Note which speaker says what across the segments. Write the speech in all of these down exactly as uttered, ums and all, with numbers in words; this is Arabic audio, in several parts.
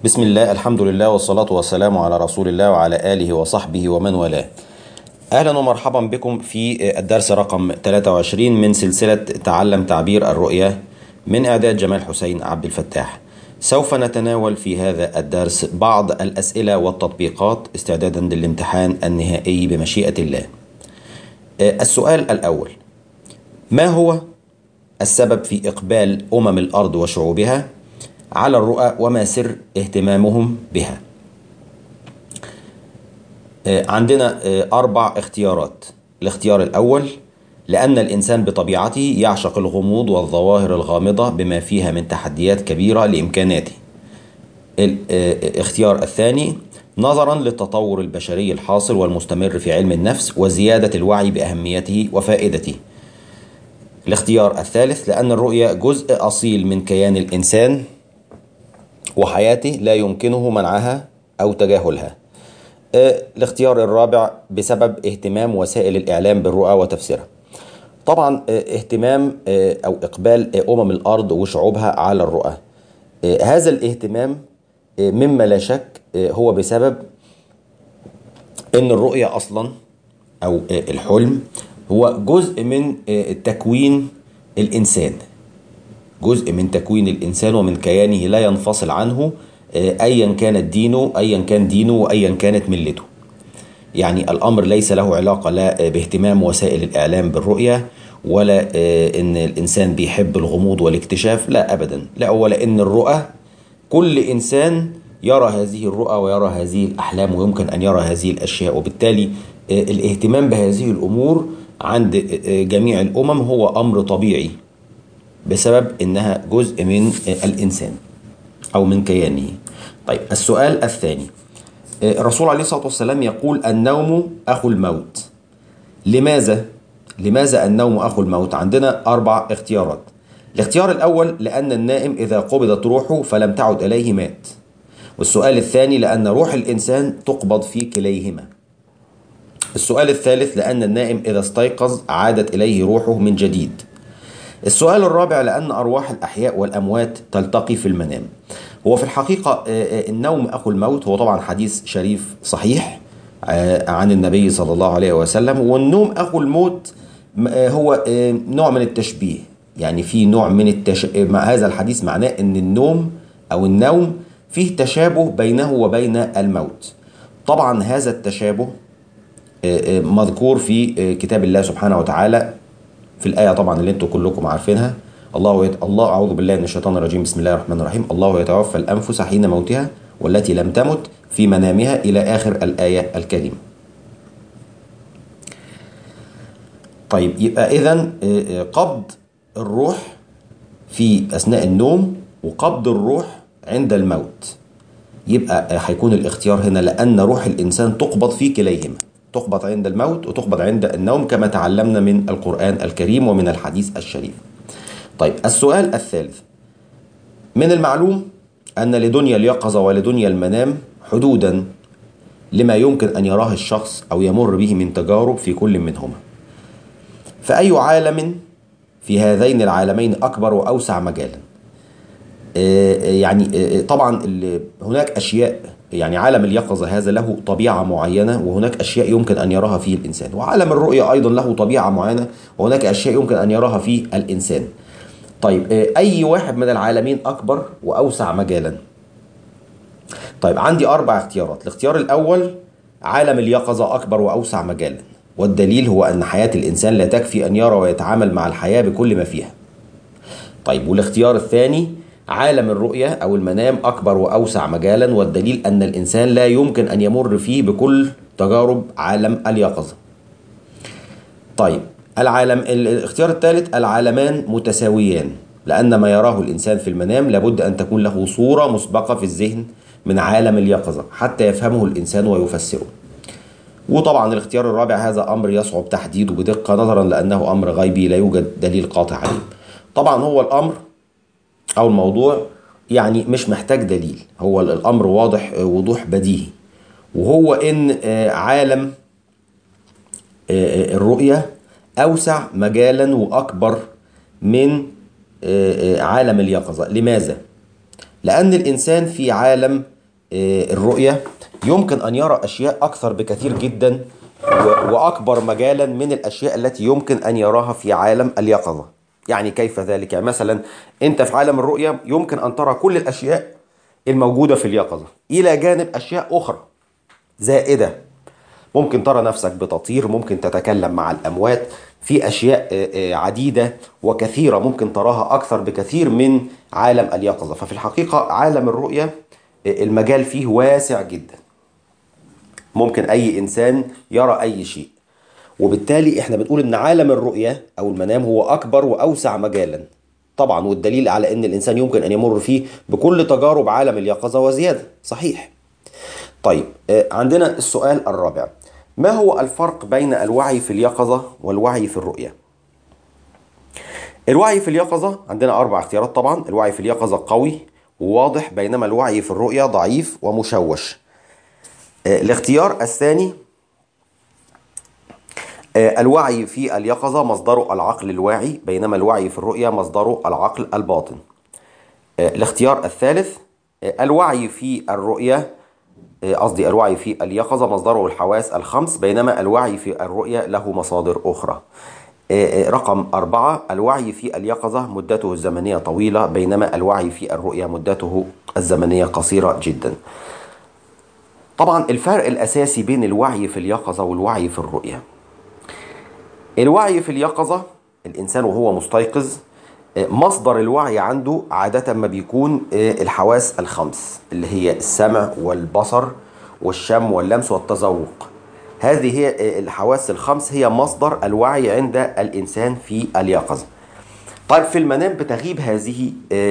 Speaker 1: بسم الله، الحمد لله، والصلاة والسلام على رسول الله وعلى آله وصحبه ومن والاه. أهلا ومرحبا بكم في الدرس رقم ثلاثة وعشرين من سلسلة تعلم تعبير الرؤية من إعداد جمال حسين عبد الفتاح. سوف نتناول في هذا الدرس بعض الأسئلة والتطبيقات استعدادا للامتحان النهائي بمشيئة الله. السؤال الأول: ما هو السبب في إقبال أمم الأرض وشعوبها على الرؤى وما سر اهتمامهم بها؟ عندنا أربع اختيارات. الاختيار الأول: لأن الإنسان بطبيعته يعشق الغموض والظواهر الغامضة بما فيها من تحديات كبيرة لإمكاناته. الاختيار الثاني: نظرا للتطور البشري الحاصل والمستمر في علم النفس وزيادة الوعي بأهميته وفائدته. الاختيار الثالث: لأن الرؤية جزء أصيل من كيان الإنسان وحياته لا يمكنه منعها أو تجاهلها. الاختيار الرابع: بسبب اهتمام وسائل الإعلام بالرؤى وتفسيرها. طبعا اهتمام أو إقبال أمم الأرض وشعوبها على الرؤى، هذا الاهتمام مما لا شك هو بسبب أن الرؤية أصلا أو الحلم هو جزء من تكوين الإنسان، جزء من تكوين الإنسان ومن كيانه لا ينفصل عنه أيا كانت دينه أيا كان دينه وأيا كانت ملته. يعني الأمر ليس له علاقة لا باهتمام وسائل الإعلام بالرؤية ولا إن الإنسان بيحب الغموض والاكتشاف، لا أبدا، لا، ولا إن الرؤى كل إنسان يرى هذه الرؤى ويرى هذه الأحلام ويمكن أن يرى هذه الأشياء، وبالتالي الاهتمام بهذه الأمور عند جميع الأمم هو أمر طبيعي بسبب إنها جزء من الإنسان أو من كيانه. طيب، السؤال الثاني: الرسول عليه الصلاة والسلام يقول النوم أخو الموت. لماذا؟ لماذا النوم أخو الموت؟ عندنا أربع اختيارات. الاختيار الأول: لأن النائم إذا قبضت روحه فلم تعد إليه مات. والسؤال الثاني: لأن روح الإنسان تقبض في كليهما. السؤال الثالث: لأن النائم إذا استيقظ عادت إليه روحه من جديد. السؤال الرابع: لأن أرواح الأحياء والأموات تلتقي في المنام. هو في الحقيقة النوم أخو الموت هو طبعا حديث شريف صحيح عن النبي صلى الله عليه وسلم، والنوم أخو الموت هو نوع من التشبيه، يعني في نوع من التش... مع هذا الحديث معناه أن النوم أو النوم فيه تشابه بينه وبين الموت. طبعا هذا التشابه مذكور في كتاب الله سبحانه وتعالى في الآية طبعا اللي انتم كلكم عارفينها: الله يت... الله أعوذ بالله من الشيطان الرجيم، بسم الله الرحمن الرحيم، الله يتوفى الأنفس حين موتها والتي لم تمت في منامها إلى آخر الآية الكريمة. طيب، يبقى إذن قبض الروح في أثناء النوم وقبض الروح عند الموت، يبقى هيكون الاختيار هنا لأن روح الإنسان تقبض في كليهما، تقبض عند الموت وتقبض عند النوم كما تعلمنا من القرآن الكريم ومن الحديث الشريف. طيب، السؤال الثالث: من المعلوم أن لدنيا اليقظة ولدنيا المنام حدودا لما يمكن أن يراه الشخص أو يمر به من تجارب في كل منهما، فأي عالم في هذين العالمين أكبر وأوسع مجالا؟ يعني طبعا هناك أشياء، يعني عالم اليقظة هذا له طبيعة معينة وهناك أشياء يمكن أن يراها فيه الإنسان، وعالم الرؤية أيضا له طبيعة معينة وهناك أشياء يمكن أن يراها فيه الإنسان. طيب، أي واحد من العالمين أكبر وأوسع مجالا؟ طيب، عندي أربع اختيارات. الاختيار الأول: عالم اليقظة أكبر وأوسع مجالا، والدليل هو أن حياة الإنسان لا تكفي أن يرى ويتعامل مع الحياة بكل ما فيها. طيب، والاختيار الثاني: عالم الرؤية أو المنام أكبر وأوسع مجالا، والدليل أن الإنسان لا يمكن أن يمر فيه بكل تجارب عالم اليقظة. طيب، العالم الاختيار الثالث: العالمان متساويان، لأن ما يراه الإنسان في المنام لابد أن تكون له صورة مسبقة في الذهن من عالم اليقظة حتى يفهمه الإنسان ويفسره. وطبعا الاختيار الرابع هذا أمر يصعب تحديده بدقة نظرا لأنه أمر غيبي لا يوجد دليل قاطع عليه. طبعا هو الأمر أو الموضوع يعني مش محتاج دليل، هو الأمر واضح وضوح بديهي، وهو إن عالم الرؤية أوسع مجالا وأكبر من عالم اليقظة. لماذا؟ لأن الإنسان في عالم الرؤية يمكن أن يرى أشياء أكثر بكثير جدا وأكبر مجالا من الأشياء التي يمكن أن يراها في عالم اليقظة. يعني كيف ذلك؟ يعني مثلا أنت في عالم الرؤية يمكن أن ترى كل الأشياء الموجودة في اليقظة إلى جانب أشياء أخرى زائدة. ممكن ترى نفسك بتطير، ممكن تتكلم مع الأموات، في أشياء عديدة وكثيرة ممكن تراها أكثر بكثير من عالم اليقظة. ففي الحقيقة عالم الرؤية المجال فيه واسع جدا، ممكن أي إنسان يرى أي شيء، وبالتالي إحنا بنقول إن عالم الرؤية أو المنام هو أكبر وأوسع مجالا طبعا، والدليل على إن الإنسان يمكن أن يمر فيه بكل تجارب عالم اليقظة وزيادة. صحيح. طيب عندنا السؤال الرابع: ما هو الفرق بين الوعي في اليقظة والوعي في الرؤية؟ الوعي في اليقظة عندنا أربع اختيارات طبعا. الوعي في اليقظة قوي وواضح، بينما الوعي في الرؤية ضعيف ومشوش. الاختيار الثاني: الوعي في اليقظة مصدره العقل الواعي، بينما الوعي في الرؤية مصدره العقل الباطن. الاختيار الثالث: الوعي في الرؤية قصدي الوعي في اليقظة مصدره الحواس الخمس، بينما الوعي في الرؤية له مصادر أخرى. رقم أربعة: الوعي في اليقظة مدته الزمنية طويلة، بينما الوعي في الرؤية مدته الزمنية قصيرة جدا. طبعا الفرق الأساسي بين الوعي في اليقظة والوعي في الرؤية: الوعي في اليقظة الإنسان وهو مستيقظ مصدر الوعي عنده عادة ما بيكون الحواس الخمس اللي هي السمع والبصر والشم واللمس والتذوق. هذه هي الحواس الخمس، هي مصدر الوعي عند الإنسان في اليقظة. طيب في المنام بتغيب هذه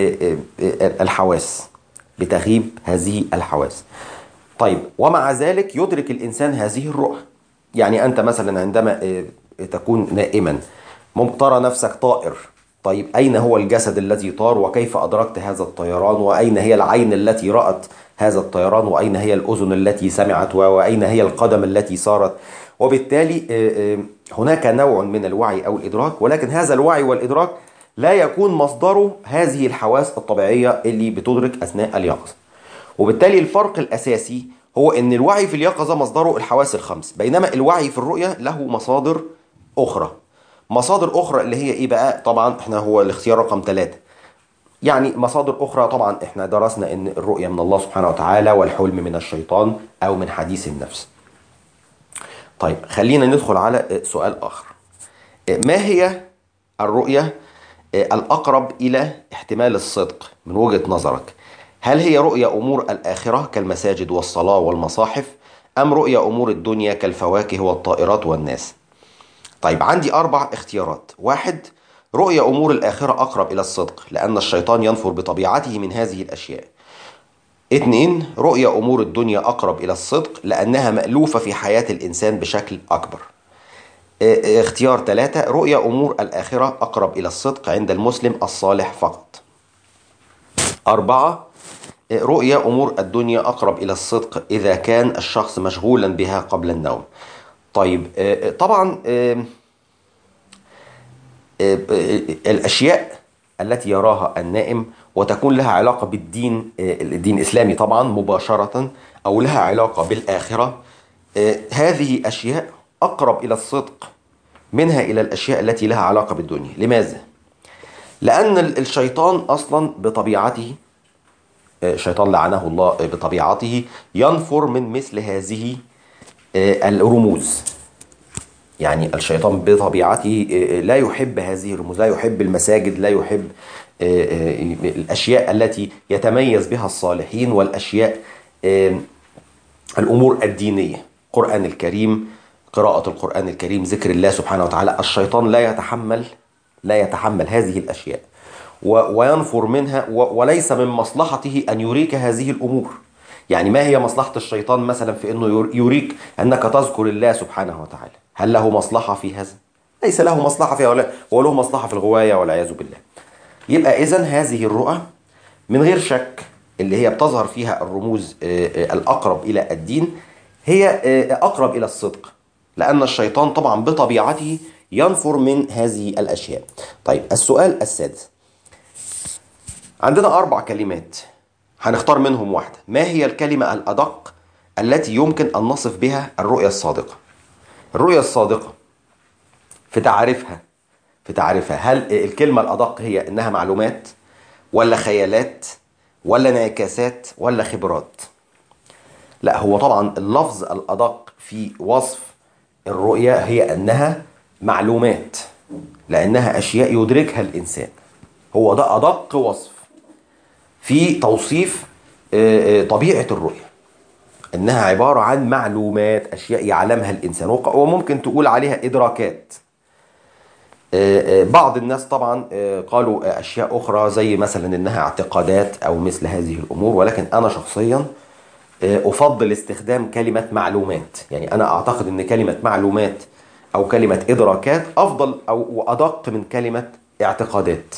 Speaker 1: الحواس، بتغيب هذه الحواس. طيب ومع ذلك يدرك الإنسان هذه الرؤى. يعني أنت مثلا عندما تكون نائما ممكن ترى نفسك طائر. طيب أين هو الجسد الذي طار، وكيف أدركت هذا الطيران، وأين هي العين التي رأت هذا الطيران، وأين هي الأذن التي سمعت، وأين هي القدم التي سارت. وبالتالي هناك نوع من الوعي أو الإدراك، ولكن هذا الوعي والإدراك لا يكون مصدره هذه الحواس الطبيعية اللي بتدرك أثناء اليقظة. وبالتالي الفرق الأساسي هو أن الوعي في اليقظة مصدره الحواس الخمس، بينما الوعي في الرؤية له مصادر أخرى. مصادر أخرى اللي هي إيه بقى؟ طبعا إحنا هو الاختيار رقم ثلاثة. يعني مصادر أخرى طبعا إحنا درسنا أن الرؤية من الله سبحانه وتعالى، والحلم من الشيطان أو من حديث النفس. طيب خلينا ندخل على سؤال آخر: ما هي الرؤية الأقرب إلى احتمال الصدق من وجهة نظرك؟ هل هي رؤية أمور الآخرة كالمساجد والصلاة والمصاحف، أم رؤية أمور الدنيا كالفواكه والطائرات والناس؟ طيب عندي أربع اختيارات. واحد: رؤية أمور الآخرة أقرب إلى الصدق لأن الشيطان ينفر بطبيعته من هذه الأشياء. اثنين: رؤية أمور الدنيا أقرب إلى الصدق لأنها مألوفة في حياة الإنسان بشكل أكبر. اختيار ثلاثة: رؤية أمور الآخرة أقرب إلى الصدق عند المسلم الصالح فقط. أربعة: رؤية أمور الدنيا أقرب إلى الصدق إذا كان الشخص مشغولا بها قبل النوم. طيب طبعا الأشياء التي يراها النائم وتكون لها علاقة بالدين، الدين الإسلامي طبعا مباشرة، أو لها علاقة بالآخرة، هذه أشياء أقرب إلى الصدق منها إلى الأشياء التي لها علاقة بالدنيا. لماذا؟ لأن الشيطان أصلا بطبيعته، الشيطان لعنه الله، بطبيعته ينفر من مثل هذه الرموز. يعني الشيطان بطبيعته لا يحب هذه الرموز، لا يحب المساجد، لا يحب الأشياء التي يتميز بها الصالحين، والأشياء الأمور الدينية، القرآن الكريم، قراءة القرآن الكريم، ذكر الله سبحانه وتعالى. الشيطان لا يتحمل لا يتحمل هذه الأشياء وينفر منها، وليس من مصلحته أن يريك هذه الأمور. يعني ما هي مصلحة الشيطان مثلا في أنه يريك أنك تذكر الله سبحانه وتعالى؟ هل له مصلحة في هذا؟ ليس له مصلحة فيها، ولا هو له مصلحة في الغواية والعياذ بالله. يبقى إذن هذه الرؤى من غير شك اللي هي بتظهر فيها الرموز الأقرب إلى الدين هي أقرب إلى الصدق، لأن الشيطان طبعا بطبيعته ينفر من هذه الأشياء. طيب السؤال السادس: عندنا أربع كلمات هنختار منهم واحدة. ما هي الكلمة الأدق التي يمكن أن نصف بها الرؤية الصادقة؟ الرؤية الصادقة في تعريفها في تعريفها هل الكلمة الأدق هي إنها معلومات ولا خيالات ولا انعكاسات ولا خبرات؟ لا، هو طبعا اللفظ الأدق في وصف الرؤية هي أنها معلومات، لأنها أشياء يدركها الإنسان. هو ده أدق وصف في توصيف طبيعة الرؤية، إنها عبارة عن معلومات، أشياء يعلمها الإنسان، وممكن تقول عليها إدراكات. بعض الناس طبعا قالوا أشياء أخرى زي مثلا إنها اعتقادات أو مثل هذه الأمور، ولكن أنا شخصيا أفضل استخدام كلمة معلومات. يعني أنا أعتقد أن كلمة معلومات أو كلمة إدراكات أفضل أو أدق من كلمة اعتقادات.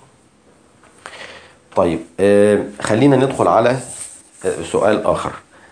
Speaker 1: طيب، خلينا ندخل على سؤال آخر.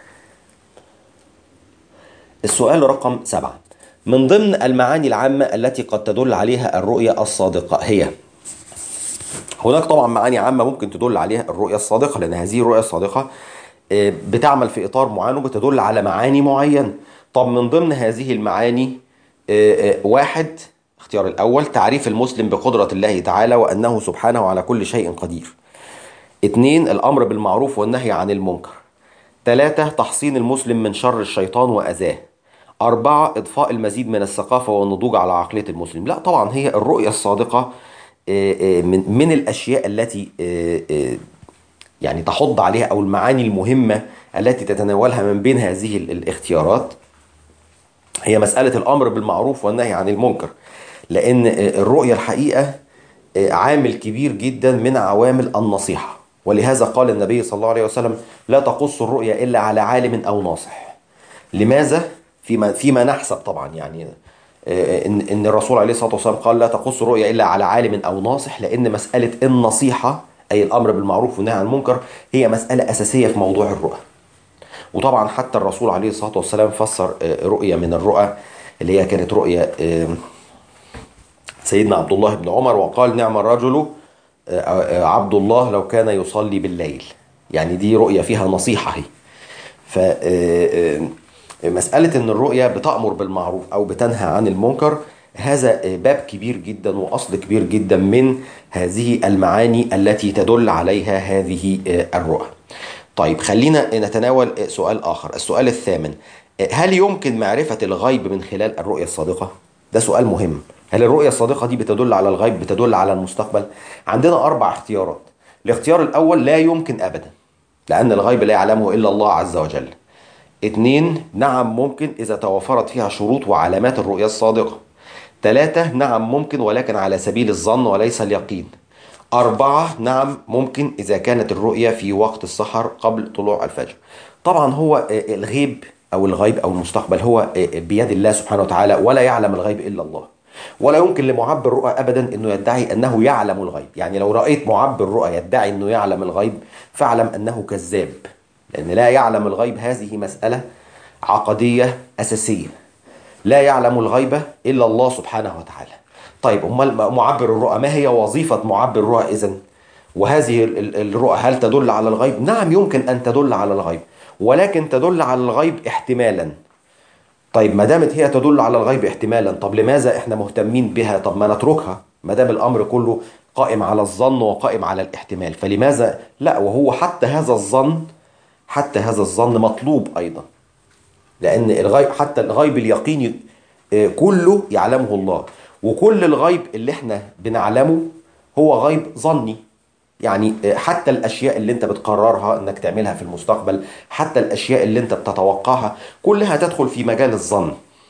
Speaker 1: السؤال رقم سبعة: من ضمن المعاني العامة التي قد تدل عليها الرؤية الصادقة هي. هناك طبعا معاني عامة ممكن تدل عليها الرؤية الصادقة، لأن هذه الرؤية الصادقة بتعمل في إطار معين وبتدل على معاني معينة. طب من ضمن هذه المعاني، واحد، اختيار الأول، تعريف المسلم بقدرة الله تعالى وأنه سبحانه على كل شيء قدير. اثنين، الأمر بالمعروف والنهي عن المنكر. ثلاثة، تحصين المسلم من شر الشيطان وأذاه. أربعة، إضفاء المزيد من الثقافة والنضوج على عقلية المسلم. لا طبعا، هي الرؤية الصادقة من من الأشياء التي يعني تحض عليها، أو المعاني المهمة التي تتناولها من بين هذه الاختيارات، هي مسألة الأمر بالمعروف والنهي عن المنكر. لأن الرؤية الحقيقة عامل كبير جدا من عوامل النصيحة، ولهذا قال النبي صلى الله عليه وسلم: لا تقص الرؤيا إلا على عالم أو ناصح. لماذا؟ فيما, فيما نحسب طبعا، يعني إن, إن الرسول عليه الصلاة والسلام قال: لا تقص الرؤيا إلا على عالم أو ناصح، لأن مسألة النصيحة أي الأمر بالمعروف والنهي عن المنكر هي مسألة أساسية في موضوع الرؤى. وطبعا حتى الرسول عليه الصلاة والسلام فسر رؤية من الرؤى اللي هي كانت رؤية سيدنا عبد الله بن عمر، وقال: نعم الرجل عبد الله لو كان يصلي بالليل. يعني دي رؤية فيها نصيحة هي. فمسألة أن الرؤية بتأمر بالمعروف أو بتنهى عن المنكر، هذا باب كبير جدا وأصل كبير جدا من هذه المعاني التي تدل عليها هذه الرؤى. طيب، خلينا نتناول سؤال آخر. السؤال الثامن: هل يمكن معرفة الغيب من خلال الرؤية الصادقة؟ ده سؤال مهم. هل الرؤية الصادقة دي بتدل على الغيب، بتدل على المستقبل؟ عندنا أربع اختيارات. الاختيار الأول: لا يمكن أبدا، لأن الغيب لا يعلمه إلا الله عز وجل. اثنين: نعم ممكن إذا توفرت فيها شروط وعلامات الرؤية الصادقة. ثلاثة: نعم ممكن ولكن على سبيل الظن وليس اليقين. أربعة: نعم ممكن إذا كانت الرؤية في وقت السحر قبل طلوع الفجر. طبعا هو الغيب أو الغيب أو المستقبل هو بيد الله سبحانه وتعالى، ولا يعلم الغيب إلا الله. ولا يمكن لمعبر الرؤى أبدا أنه يدعي أنه يعلم الغيب. يعني لو رأيت معبر الرؤى يدعي أنه يعلم الغيب، فاعلم أنه كذاب، لأن لا يعلم الغيب هذه مسألة عقدية أساسية. لا يعلم الغيب إلا الله سبحانه وتعالى. طيب، أمال معبر الرؤى ما هي وظيفة معبر الرؤى إذن؟ وهذه الرؤى هل تدل على الغيب؟ نعم يمكن أن تدل على الغيب، ولكن تدل على الغيب احتمالا. طيب، ما دامت هي تدل على الغيب احتمالا، طب لماذا احنا مهتمين بها؟ طب ما نتركها، ما دام الأمر كله قائم على الظن وقائم على الاحتمال، فلماذا لا؟ وهو حتى هذا الظن حتى هذا الظن مطلوب أيضا، لأن الغيب حتى الغيب اليقيني كله يعلمه الله، وكل الغيب اللي احنا بنعلمه هو غيب ظني. يعني حتى الأشياء اللي انت بتقررها انك تعملها في المستقبل، حتى الأشياء اللي انت بتتوقعها، كلها تدخل في مجال الظن.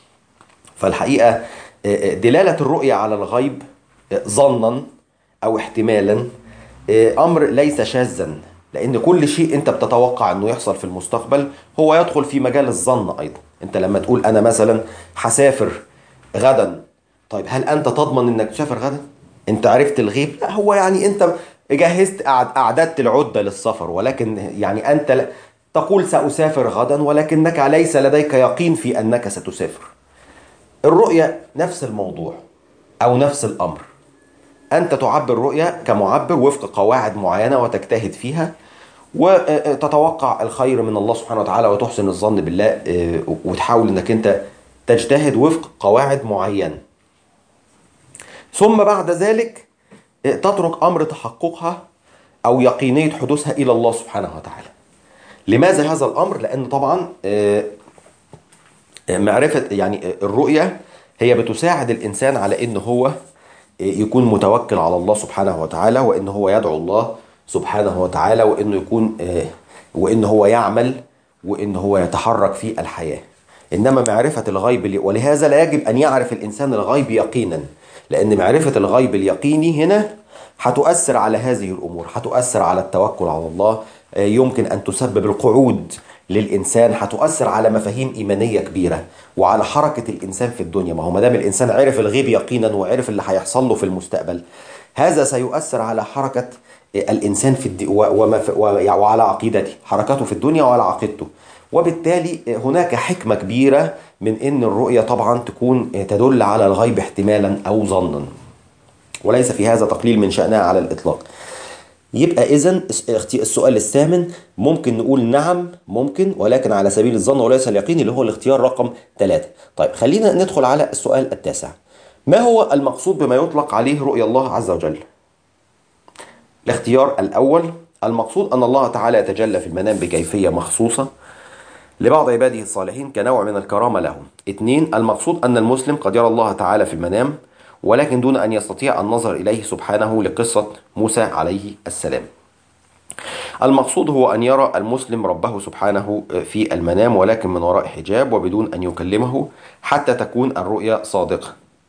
Speaker 1: فالحقيقة دلالة الرؤية على الغيب ظنا أو احتمالا أمر ليس شاذا، لأن كل شيء انت بتتوقع انه يحصل في المستقبل هو يدخل في مجال الظن أيضا. انت لما تقول أنا مثلا هسافر غدا، طيب هل أنت تضمن انك تسافر غدا؟ انت عرفت الغيب؟ لا، هو يعني انت جهزت أعددت العدة للسفر، ولكن يعني أنت تقول سأسافر غدا ولكنك ليس لديك يقين في أنك ستسافر. الرؤية نفس الموضوع أو نفس الأمر. أنت تعبر رؤية كمعبر وفق قواعد معينة وتجتهد فيها، وتتوقع الخير من الله سبحانه وتعالى وتحسن الظن بالله، وتحاول انك انت تجتهد وفق قواعد معينة. ثم بعد ذلك تترك امر تحققها او يقينية حدوثها الى الله سبحانه وتعالى. لماذا هذا الامر؟ لان طبعا معرفة يعني الرؤية هي بتساعد الانسان على ان هو يكون متوكل على الله سبحانه وتعالى، وان هو يدعو الله سبحانه وتعالى، وانه يكون وان هو يعمل، وان هو يتحرك في الحياة. انما معرفة الغيب، ولهذا لا يجب ان يعرف الانسان الغيب يقينا، لان معرفة الغيب اليقيني هنا هتؤثر على هذه الامور، هتؤثر على التوكل على الله، يمكن ان تسبب القعود للانسان، هتؤثر على مفاهيم ايمانيه كبيره وعلى حركه الانسان في الدنيا. ما هو ما دام الانسان عرف الغيب يقينا وعرف اللي هيحصل له في المستقبل، هذا سيؤثر على حركه الانسان في الد... وما في... وعلى عقيدته، حركته في الدنيا وعلى عقيدته. وبالتالي هناك حكمه كبيره من ان الرؤيه طبعا تكون تدل على الغيب احتمالا او ظنا، وليس في هذا تقليل من شأنها على الإطلاق. يبقى إذن السؤال الثامن ممكن نقول نعم ممكن، ولكن على سبيل الظن وليس اليقين، اللي هو الاختيار رقم ثلاثة. طيب خلينا ندخل على السؤال التاسع. ما هو المقصود بما يطلق عليه رؤيا الله عز وجل؟ الاختيار الأول: المقصود أن الله تعالى يتجلى في المنام بكيفية مخصوصة لبعض عباده الصالحين كنوع من الكرامة لهم. اثنين: المقصود أن المسلم قد يرى الله تعالى في المنام ولكن دون أن يستطيع النظر إليه سبحانه، لقصة موسى عليه السلام. المقصود هو أن يرى المسلم ربه سبحانه في المنام ولكن من وراء حجاب وبدون أن يكلمه حتى تكون الرؤيا صادقة.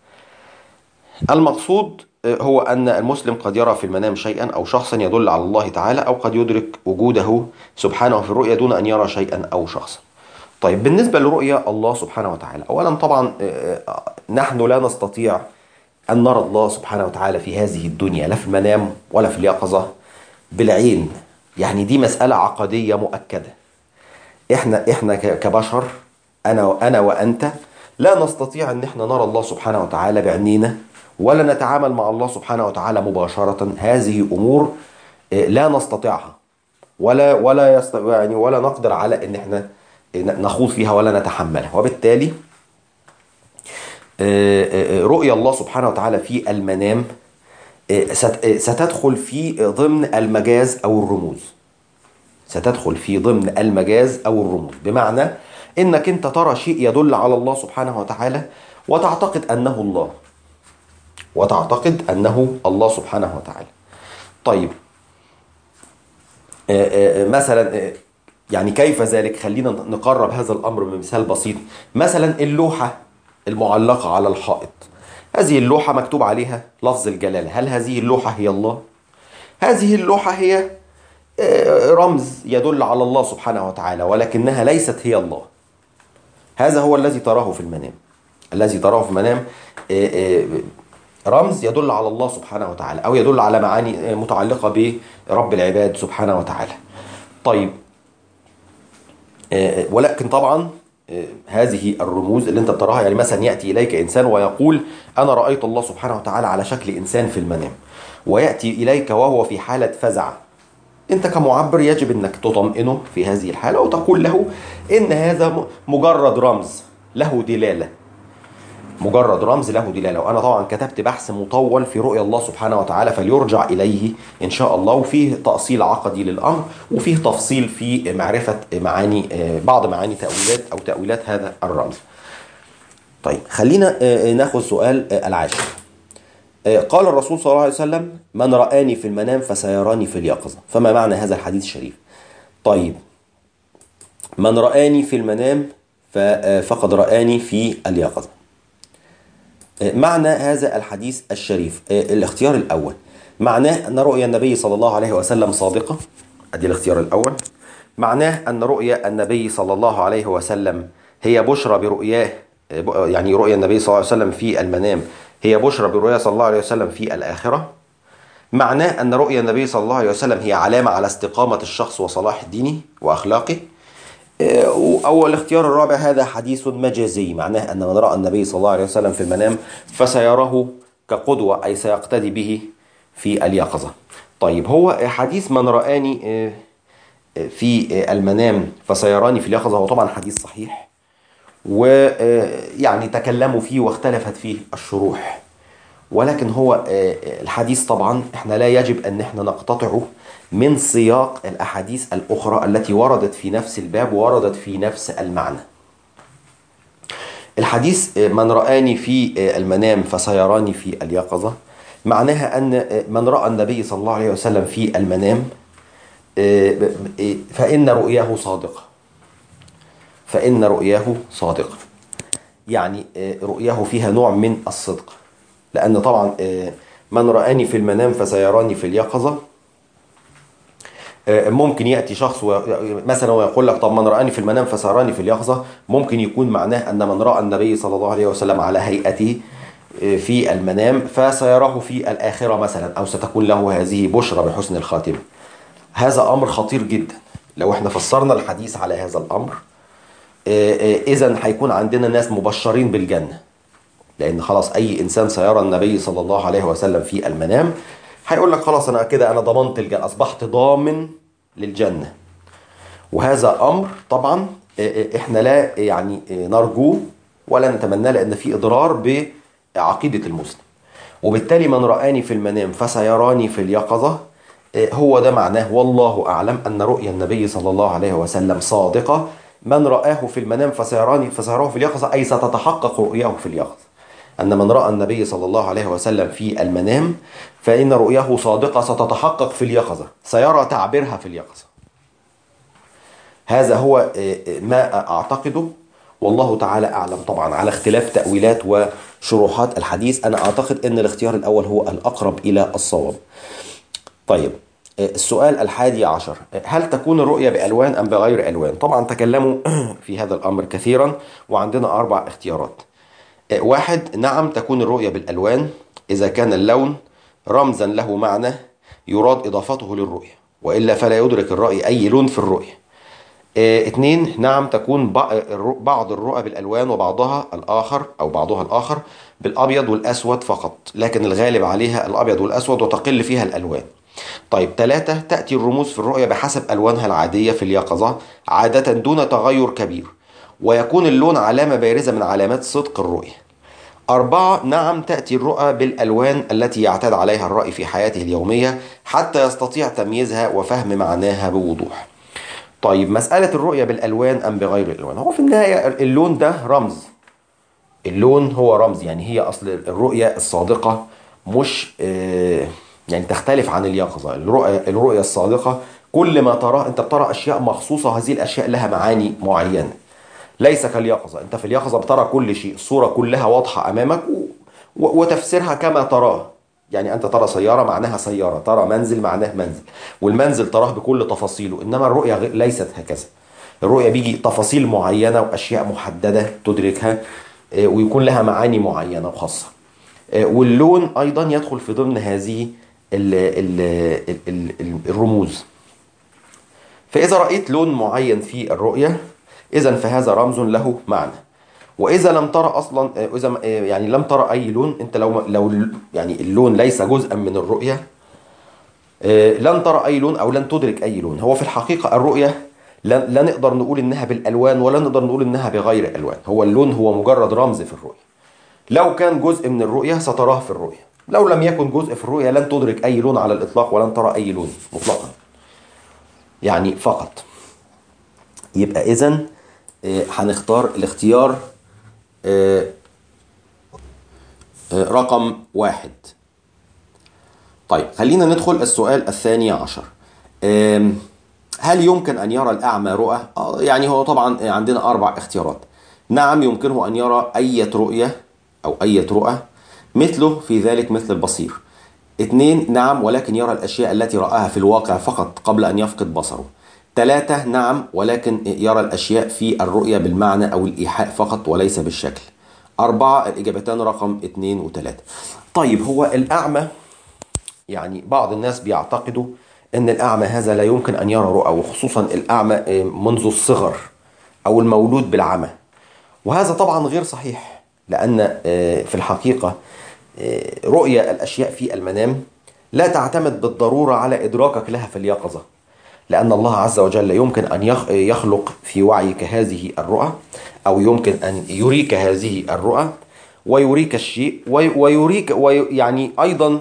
Speaker 1: المقصود هو أن المسلم قد يرى في المنام شيئا أو شخصا يدل على الله تعالى، أو قد يدرك وجوده سبحانه في الرؤيا دون أن يرى شيئا أو شخصا. طيب بالنسبة لرؤيا الله سبحانه وتعالى، أولا طبعا نحن لا نستطيع أن نرى الله سبحانه وتعالى في هذه الدنيا، لا في المنام ولا في اليقظة بالعين. يعني دي مسألة عقدية مؤكدة. إحنا إحنا كبشر، أنا أنا وأنت لا نستطيع أن إحنا نرى الله سبحانه وتعالى بعينينا، ولا نتعامل مع الله سبحانه وتعالى مباشرة. هذه أمور لا نستطيعها، ولا ولا يستطيع يعني ولا نقدر على أن إحنا نخوض فيها ولا نتحملها. وبالتالي رؤيا الله سبحانه وتعالى في المنام ستدخل في ضمن المجاز أو الرموز، ستدخل في ضمن المجاز أو الرموز، بمعنى إنك أنت ترى شيء يدل على الله سبحانه وتعالى وتعتقد أنه الله، وتعتقد أنه الله سبحانه وتعالى. طيب مثلا يعني كيف ذلك؟ خلينا نقرب هذا الأمر بمثال بسيط. مثلا اللوحة المعلقة على الحائط، هذه اللوحة مكتوب عليها لفظ الجلالة، هل هذه اللوحة هي الله؟ هذه اللوحة هي رمز يدل على الله سبحانه وتعالى، ولكنها ليست هي الله. هذا هو الذي تراه في المنام. الذي تراه في المنام رمز يدل على الله سبحانه وتعالى، أو يدل على معاني متعلقة برب العباد سبحانه وتعالى. طيب ولكن طبعا هذه الرموز اللي انت تراها، يعني مثلا يأتي إليك إنسان ويقول أنا رأيت الله سبحانه وتعالى على شكل إنسان في المنام، ويأتي إليك وهو في حالة فزع، انت كمعبر يجب انك تطمئنه في هذه الحالة وتقول له ان هذا مجرد رمز له دلالة، مجرد رمز له دلالة. وأنا طبعا كتبت بحث مطول في رؤيا الله سبحانه وتعالى فليرجع إليه إن شاء الله، وفيه تأصيل عقدي للأمر، وفيه تفصيل في معرفة معاني بعض معاني تأويلات أو تأويلات هذا الرمز. طيب خلينا ناخذ سؤال العاشر. قال الرسول صلى الله عليه وسلم من رآني في المنام فسيراني في اليقظة. فما معنى هذا الحديث الشريف؟ طيب من رآني في المنام فقد رآني في اليقظة. معنى هذا الحديث الشريف، الاختيار الأول معناه أن رؤيا النبي صلى الله عليه وسلم صادقة، أدي الاختيار الأول. معناه أن رؤيا النبي صلى الله عليه وسلم هي بشرى برؤياه، يعني رؤيا النبي صلى الله عليه وسلم في المنام هي بشرى برؤيا صلى الله عليه وسلم في الآخرة. معناه أن رؤيا النبي صلى الله عليه وسلم هي علامة على استقامة الشخص وصلاح دينه وأخلاقه. أو الاختيار الرابع هذا حديث مجازي، معناه أن من رأى النبي صلى الله عليه وسلم في المنام فسيراه كقدوة، أي سيقتدي به في اليقظة. طيب هو حديث من رآني في المنام فسيراني في اليقظة هو طبعا حديث صحيح، ويعني تكلموا فيه واختلفت فيه الشروح، ولكن هو الحديث طبعا احنا لا يجب ان احنا نقتطعه من سياق الاحاديث الاخرى التي وردت في نفس الباب ووردت في نفس المعنى. الحديث من رآني في المنام فسيراني في اليقظة معناها أن من رأى النبي صلى الله عليه وسلم في المنام فإن رؤياه صادقة، فإن رؤياه صادقة، يعني رؤياه فيها نوع من الصدق، لأن طبعا من رآني في المنام فسيراني في اليقظة ممكن يأتي شخص مثلا ويقول لك طب من رآني في المنام فسيراني في اليقظة، ممكن يكون معناه أن من رأى النبي صلى الله عليه وسلم على هيئته في المنام فسيراه في الآخرة مثلا، أو ستكون له هذه بشرى بحسن الخاتمة. هذا أمر خطير جدا. لو احنا فسرنا الحديث على هذا الأمر إذن هيكون عندنا ناس مبشرين بالجنة، لأن خلاص أي إنسان سيرى النبي صلى الله عليه وسلم في المنام هيقول لك خلاص أنا كده أنا ضمنت الجنة، أصبحت ضامن للجنة. وهذا أمر طبعا إحنا لا يعني نرجوه ولا نتمناه، لأن في إضرار بعقيدة المسلم. وبالتالي من رآني في المنام فسيراني في اليقظة هو ده معناه والله أعلم أن رؤيا النبي صلى الله عليه وسلم صادقة. من رآه في المنام فسيراني فسيراه في اليقظة أي ستتحقق رؤياه في اليقظة، أن من رأى النبي صلى الله عليه وسلم في المنام فإن رؤياه صادقة ستتحقق في اليقظة، سيرى تعبيرها في اليقظة. هذا هو ما أعتقده، والله تعالى أعلم طبعا على اختلاف تأويلات وشروحات الحديث. أنا أعتقد أن الاختيار الأول هو الأقرب إلى الصواب. طيب السؤال الحادي عشر، هل تكون الرؤية بألوان أم بغير ألوان؟ طبعا تكلموا في هذا الأمر كثيرا وعندنا أربع اختيارات. واحد، نعم تكون الرؤية بالألوان إذا كان اللون رمزا له معنى يراد إضافته للرؤية، وإلا فلا يدرك الرأي أي لون في الرؤية. اثنين، نعم تكون بعض الرؤى بالألوان وبعضها الآخر أو بعضها الآخر بالأبيض والأسود فقط، لكن الغالب عليها الأبيض والأسود وتقل فيها الألوان. طيب ثلاثة، تأتي الرموز في الرؤية بحسب ألوانها العادية في اليقظة عادة دون تغير كبير، ويكون اللون علامة بارزة من علامات صدق الرؤية. أربعة، نعم تأتي الرؤى بالألوان التي يعتاد عليها الرأي في حياته اليومية حتى يستطيع تمييزها وفهم معناها بوضوح. طيب مسألة الرؤية بالألوان أم بغير الألوان، هو في النهاية اللون ده رمز، اللون هو رمز، يعني هي أصل الرؤية الصادقة مش آه يعني تختلف عن اليقظة. الرؤية, الرؤية الصادقة كل ما تراه أنت بترى أشياء مخصوصة، هذه الأشياء لها معاني معينة، ليس كاليقظة. أنت في اليقظة بترى كل شيء، الصورة كلها واضحة أمامك و... وتفسيرها كما تراه. يعني أنت ترى سيارة معناها سيارة، ترى منزل معناه منزل، والمنزل تراه بكل تفاصيله. إنما الرؤية ليست هكذا. الرؤية بيجي تفاصيل معينة وأشياء محددة تدركها ويكون لها معاني معينة وخاصة. واللون أيضا يدخل في ضمن هذه ال ال ال ال الرموز. فإذا رأيت لون معين في الرؤية إذن فهذا رمز له معنى. وإذا لم ترى أصلا، إذا يعني لم ترى أي لون، أنت لو لو يعني اللون ليس جزءا من الرؤية لن ترى أي لون أو لن تدرك أي لون. هو في الحقيقة الرؤية لا نقدر نقول إنها بالألوان ولا نقدر نقول إنها بغير ألوان. هو اللون هو مجرد رمز في الرؤية. لو كان جزء من الرؤية ستراه في الرؤية، لو لم يكن جزء في الرؤية لن تدرك أي لون على الإطلاق ولن ترى أي لون مطلقا، يعني فقط. يبقى إذن هنختار الاختيار رقم واحد. طيب خلينا ندخل السؤال الثاني عشر. هل يمكن أن يرى الأعمى رؤى؟ يعني هو طبعا عندنا أربع اختيارات. نعم يمكنه أن يرى أي رؤية أو أي رؤى مثله في ذلك مثل البصير. اثنين، نعم ولكن يرى الأشياء التي رآها في الواقع فقط قبل أن يفقد بصره. ثلاثة، نعم ولكن يرى الأشياء في الرؤية بالمعنى أو الإيحاء فقط وليس بالشكل. أربعة، الإجابتان رقم اثنين وثلاثة. طيب هو الأعمى، يعني بعض الناس بيعتقدوا أن الأعمى هذا لا يمكن أن يرى رؤى، وخصوصا الأعمى منذ الصغر أو المولود بالعمى. وهذا طبعا غير صحيح، لأن في الحقيقة رؤية الأشياء في المنام لا تعتمد بالضرورة على إدراكك لها في اليقظة. لأن الله عز وجل يمكن أن يخلق في وعيك هذه الرؤى، أو يمكن أن يريك هذه الرؤى ويريك الشيء ويريك يعني أيضا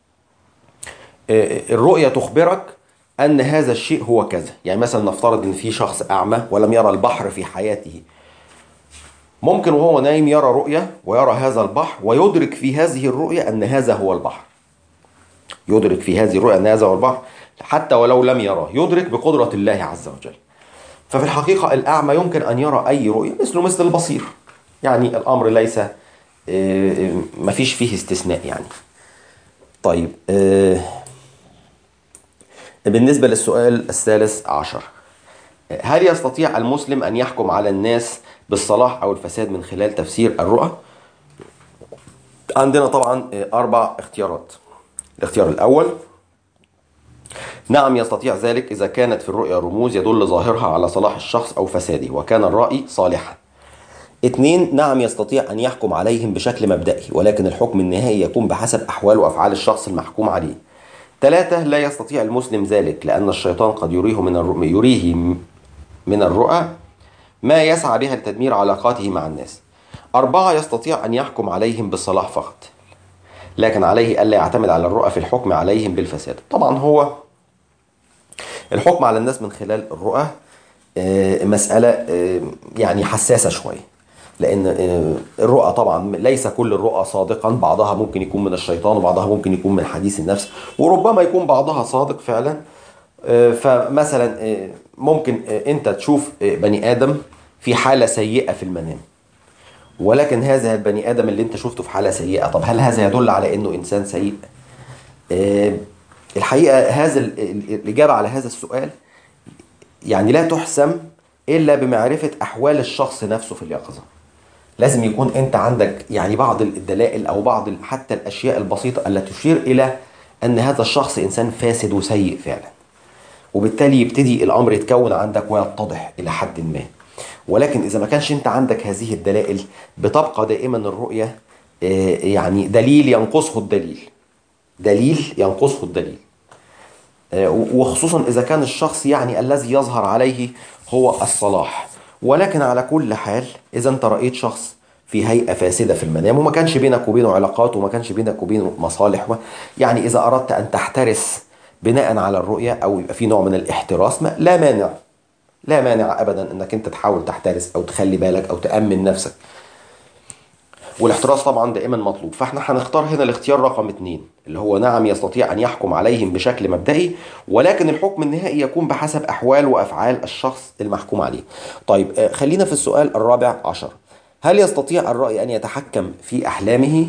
Speaker 1: الرؤية تخبرك أن هذا الشيء هو كذا. يعني مثلا نفترض أن في شخص أعمى ولم يرى البحر في حياته، ممكن وهو نايم يرى رؤية ويرى هذا البحر ويدرك في هذه الرؤية أن هذا هو البحر، يدرك في هذه الرؤية أن هذا هو البحر حتى ولو لم يراه، يدرك بقدرة الله عز وجل. ففي الحقيقة الأعمى يمكن أن يرى أي رؤية مثله مثل البصير، يعني الأمر ليس مفيش فيه استثناء يعني. طيب، بالنسبة للسؤال الثالث عشر، هل يستطيع المسلم أن يحكم على الناس بالصلاح أو الفساد من خلال تفسير الرؤى؟ عندنا طبعا أربع اختيارات. الاختيار الأول: نعم يستطيع ذلك إذا كانت في الرؤيا رموز يدل ظاهرها على صلاح الشخص أو فساده وكان الرأي صالحا. اثنين: نعم يستطيع أن يحكم عليهم بشكل مبدئي، ولكن الحكم النهائي يكون بحسب أحوال وأفعال الشخص المحكوم عليه. ثلاثة: لا يستطيع المسلم ذلك لأن الشيطان قد يريه من الرؤى يريه من الرؤى ما يسعى بها لتدمير علاقاته مع الناس. أربعة: يستطيع أن يحكم عليهم بالصلاح فقط، لكن عليه ألا يعتمد على الرؤى في الحكم عليهم بالفساد. طبعا هو الحكم على الناس من خلال الرؤى مسألة يعني حساسة شوية، لأن الرؤى طبعا ليس كل الرؤى صادقا، بعضها ممكن يكون من الشيطان وبعضها ممكن يكون من حديث النفس، وربما يكون بعضها صادق فعلا. فمثلا ممكن أنت تشوف بني آدم في حالة سيئة في المنام، ولكن هذا البني آدم اللي أنت شفته في حالة سيئة، طب هل هذا يدل على أنه إنسان سيء؟ الحقيقة هذا الإجابة على هذا السؤال يعني لا تحسم إلا بمعرفة أحوال الشخص نفسه في اليقظة. لازم يكون أنت عندك يعني بعض الدلائل أو بعض حتى الأشياء البسيطة التي تشير إلى أن هذا الشخص إنسان فاسد وسيء فعلا، وبالتالي يبتدي الأمر يتكون عندك ويتضح إلى حد ما. ولكن إذا ما كانش أنت عندك هذه الدلائل بتبقى دائما الرؤية يعني دليل ينقصه الدليل، دليل ينقصه الدليل، وخصوصا إذا كان الشخص يعني الذي يظهر عليه هو الصلاح. ولكن على كل حال إذا أنت رأيت شخص في هيئة فاسدة في المنام وما كانش بينك وبينه علاقات وما كانش بينك وبينه مصالح، يعني إذا أردت أن تحترس بناء على الرؤية أو يبقى في نوع من الاحتراس، ما لا مانع، لا مانع أبدا أنك أنت تحاول تحترس أو تخلي بالك أو تأمن نفسك، والاحتراس طبعا دائما مطلوب. فاحنا هنختار هنا الاختيار رقم اتنين اللي هو نعم يستطيع أن يحكم عليهم بشكل مبدئي، ولكن الحكم النهائي يكون بحسب أحوال وأفعال الشخص المحكوم عليه. طيب، خلينا في السؤال الرابع عشر: هل يستطيع الرأي أن يتحكم في أحلامه؟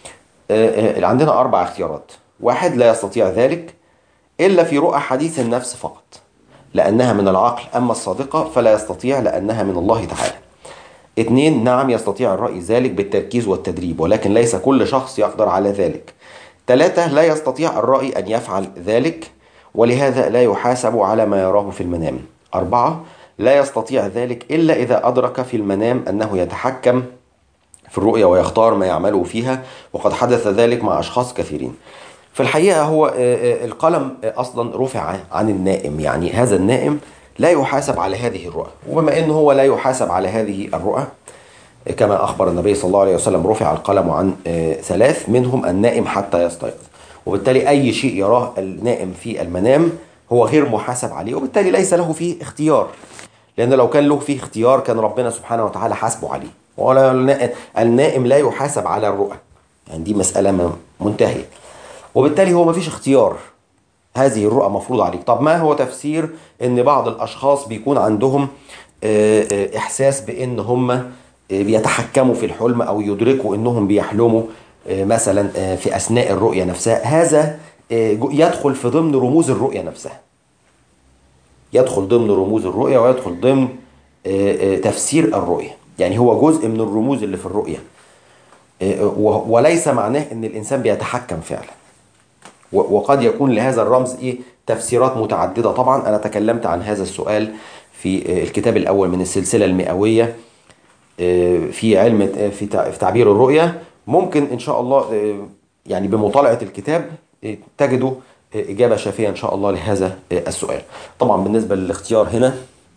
Speaker 1: عندنا أربع اختيارات. واحد: لا يستطيع ذلك إلا في رؤى حديث النفس فقط لأنها من العقل، أما الصادقة فلا يستطيع لأنها من الله تعالى. اثنين: نعم يستطيع الرأي ذلك بالتركيز والتدريب، ولكن ليس كل شخص يقدر على ذلك. ثلاثة: لا يستطيع الرأي أن يفعل ذلك ولهذا لا يحاسب على ما يراه في المنام. أربعة: لا يستطيع ذلك إلا إذا أدرك في المنام أنه يتحكم في الرؤيا ويختار ما يعمله فيها، وقد حدث ذلك مع أشخاص كثيرين. في الحقيقة هو القلم أصلا رفع عن النائم، يعني هذا النائم لا يحاسب على هذه الرؤى، وبما أنه هو لا يحاسب على هذه الرؤى كما أخبر النبي صلى الله عليه وسلم رفع القلم عن ثلاث منهم النائم حتى يستيقظ، وبالتالي أي شيء يراه النائم في المنام هو غير محاسب عليه، وبالتالي ليس له فيه اختيار، لأن لو كان له فيه اختيار كان ربنا سبحانه وتعالى حاسبه عليه. النائم لا يحاسب على الرؤى، يعني دي مسألة منتهية، وبالتالي هو ما فيش اختيار، هذه الرؤى مفروضة عليك. طب ما هو تفسير ان بعض الاشخاص بيكون عندهم احساس بان هم بيتحكموا في الحلم او يدركوا انهم بيحلموا مثلا في اثناء الرؤية نفسها؟ هذا يدخل في ضمن رموز الرؤية نفسها، يدخل ضمن رموز الرؤية ويدخل ضمن تفسير الرؤية، يعني هو جزء من الرموز اللي في الرؤية، وليس معناه ان الانسان بيتحكم فعلا. وقد يكون لهذا الرمز ايه تفسيرات متعددة. طبعا انا تكلمت عن هذا السؤال في الكتاب الاول من السلسلة المئوية في علم في تعبير الرؤية. ممكن ان شاء الله يعني بمطالعة الكتاب تجدوا إجابة شافية إن شاء الله لهذا السؤال. طبعا بالنسبة للاختيار هنا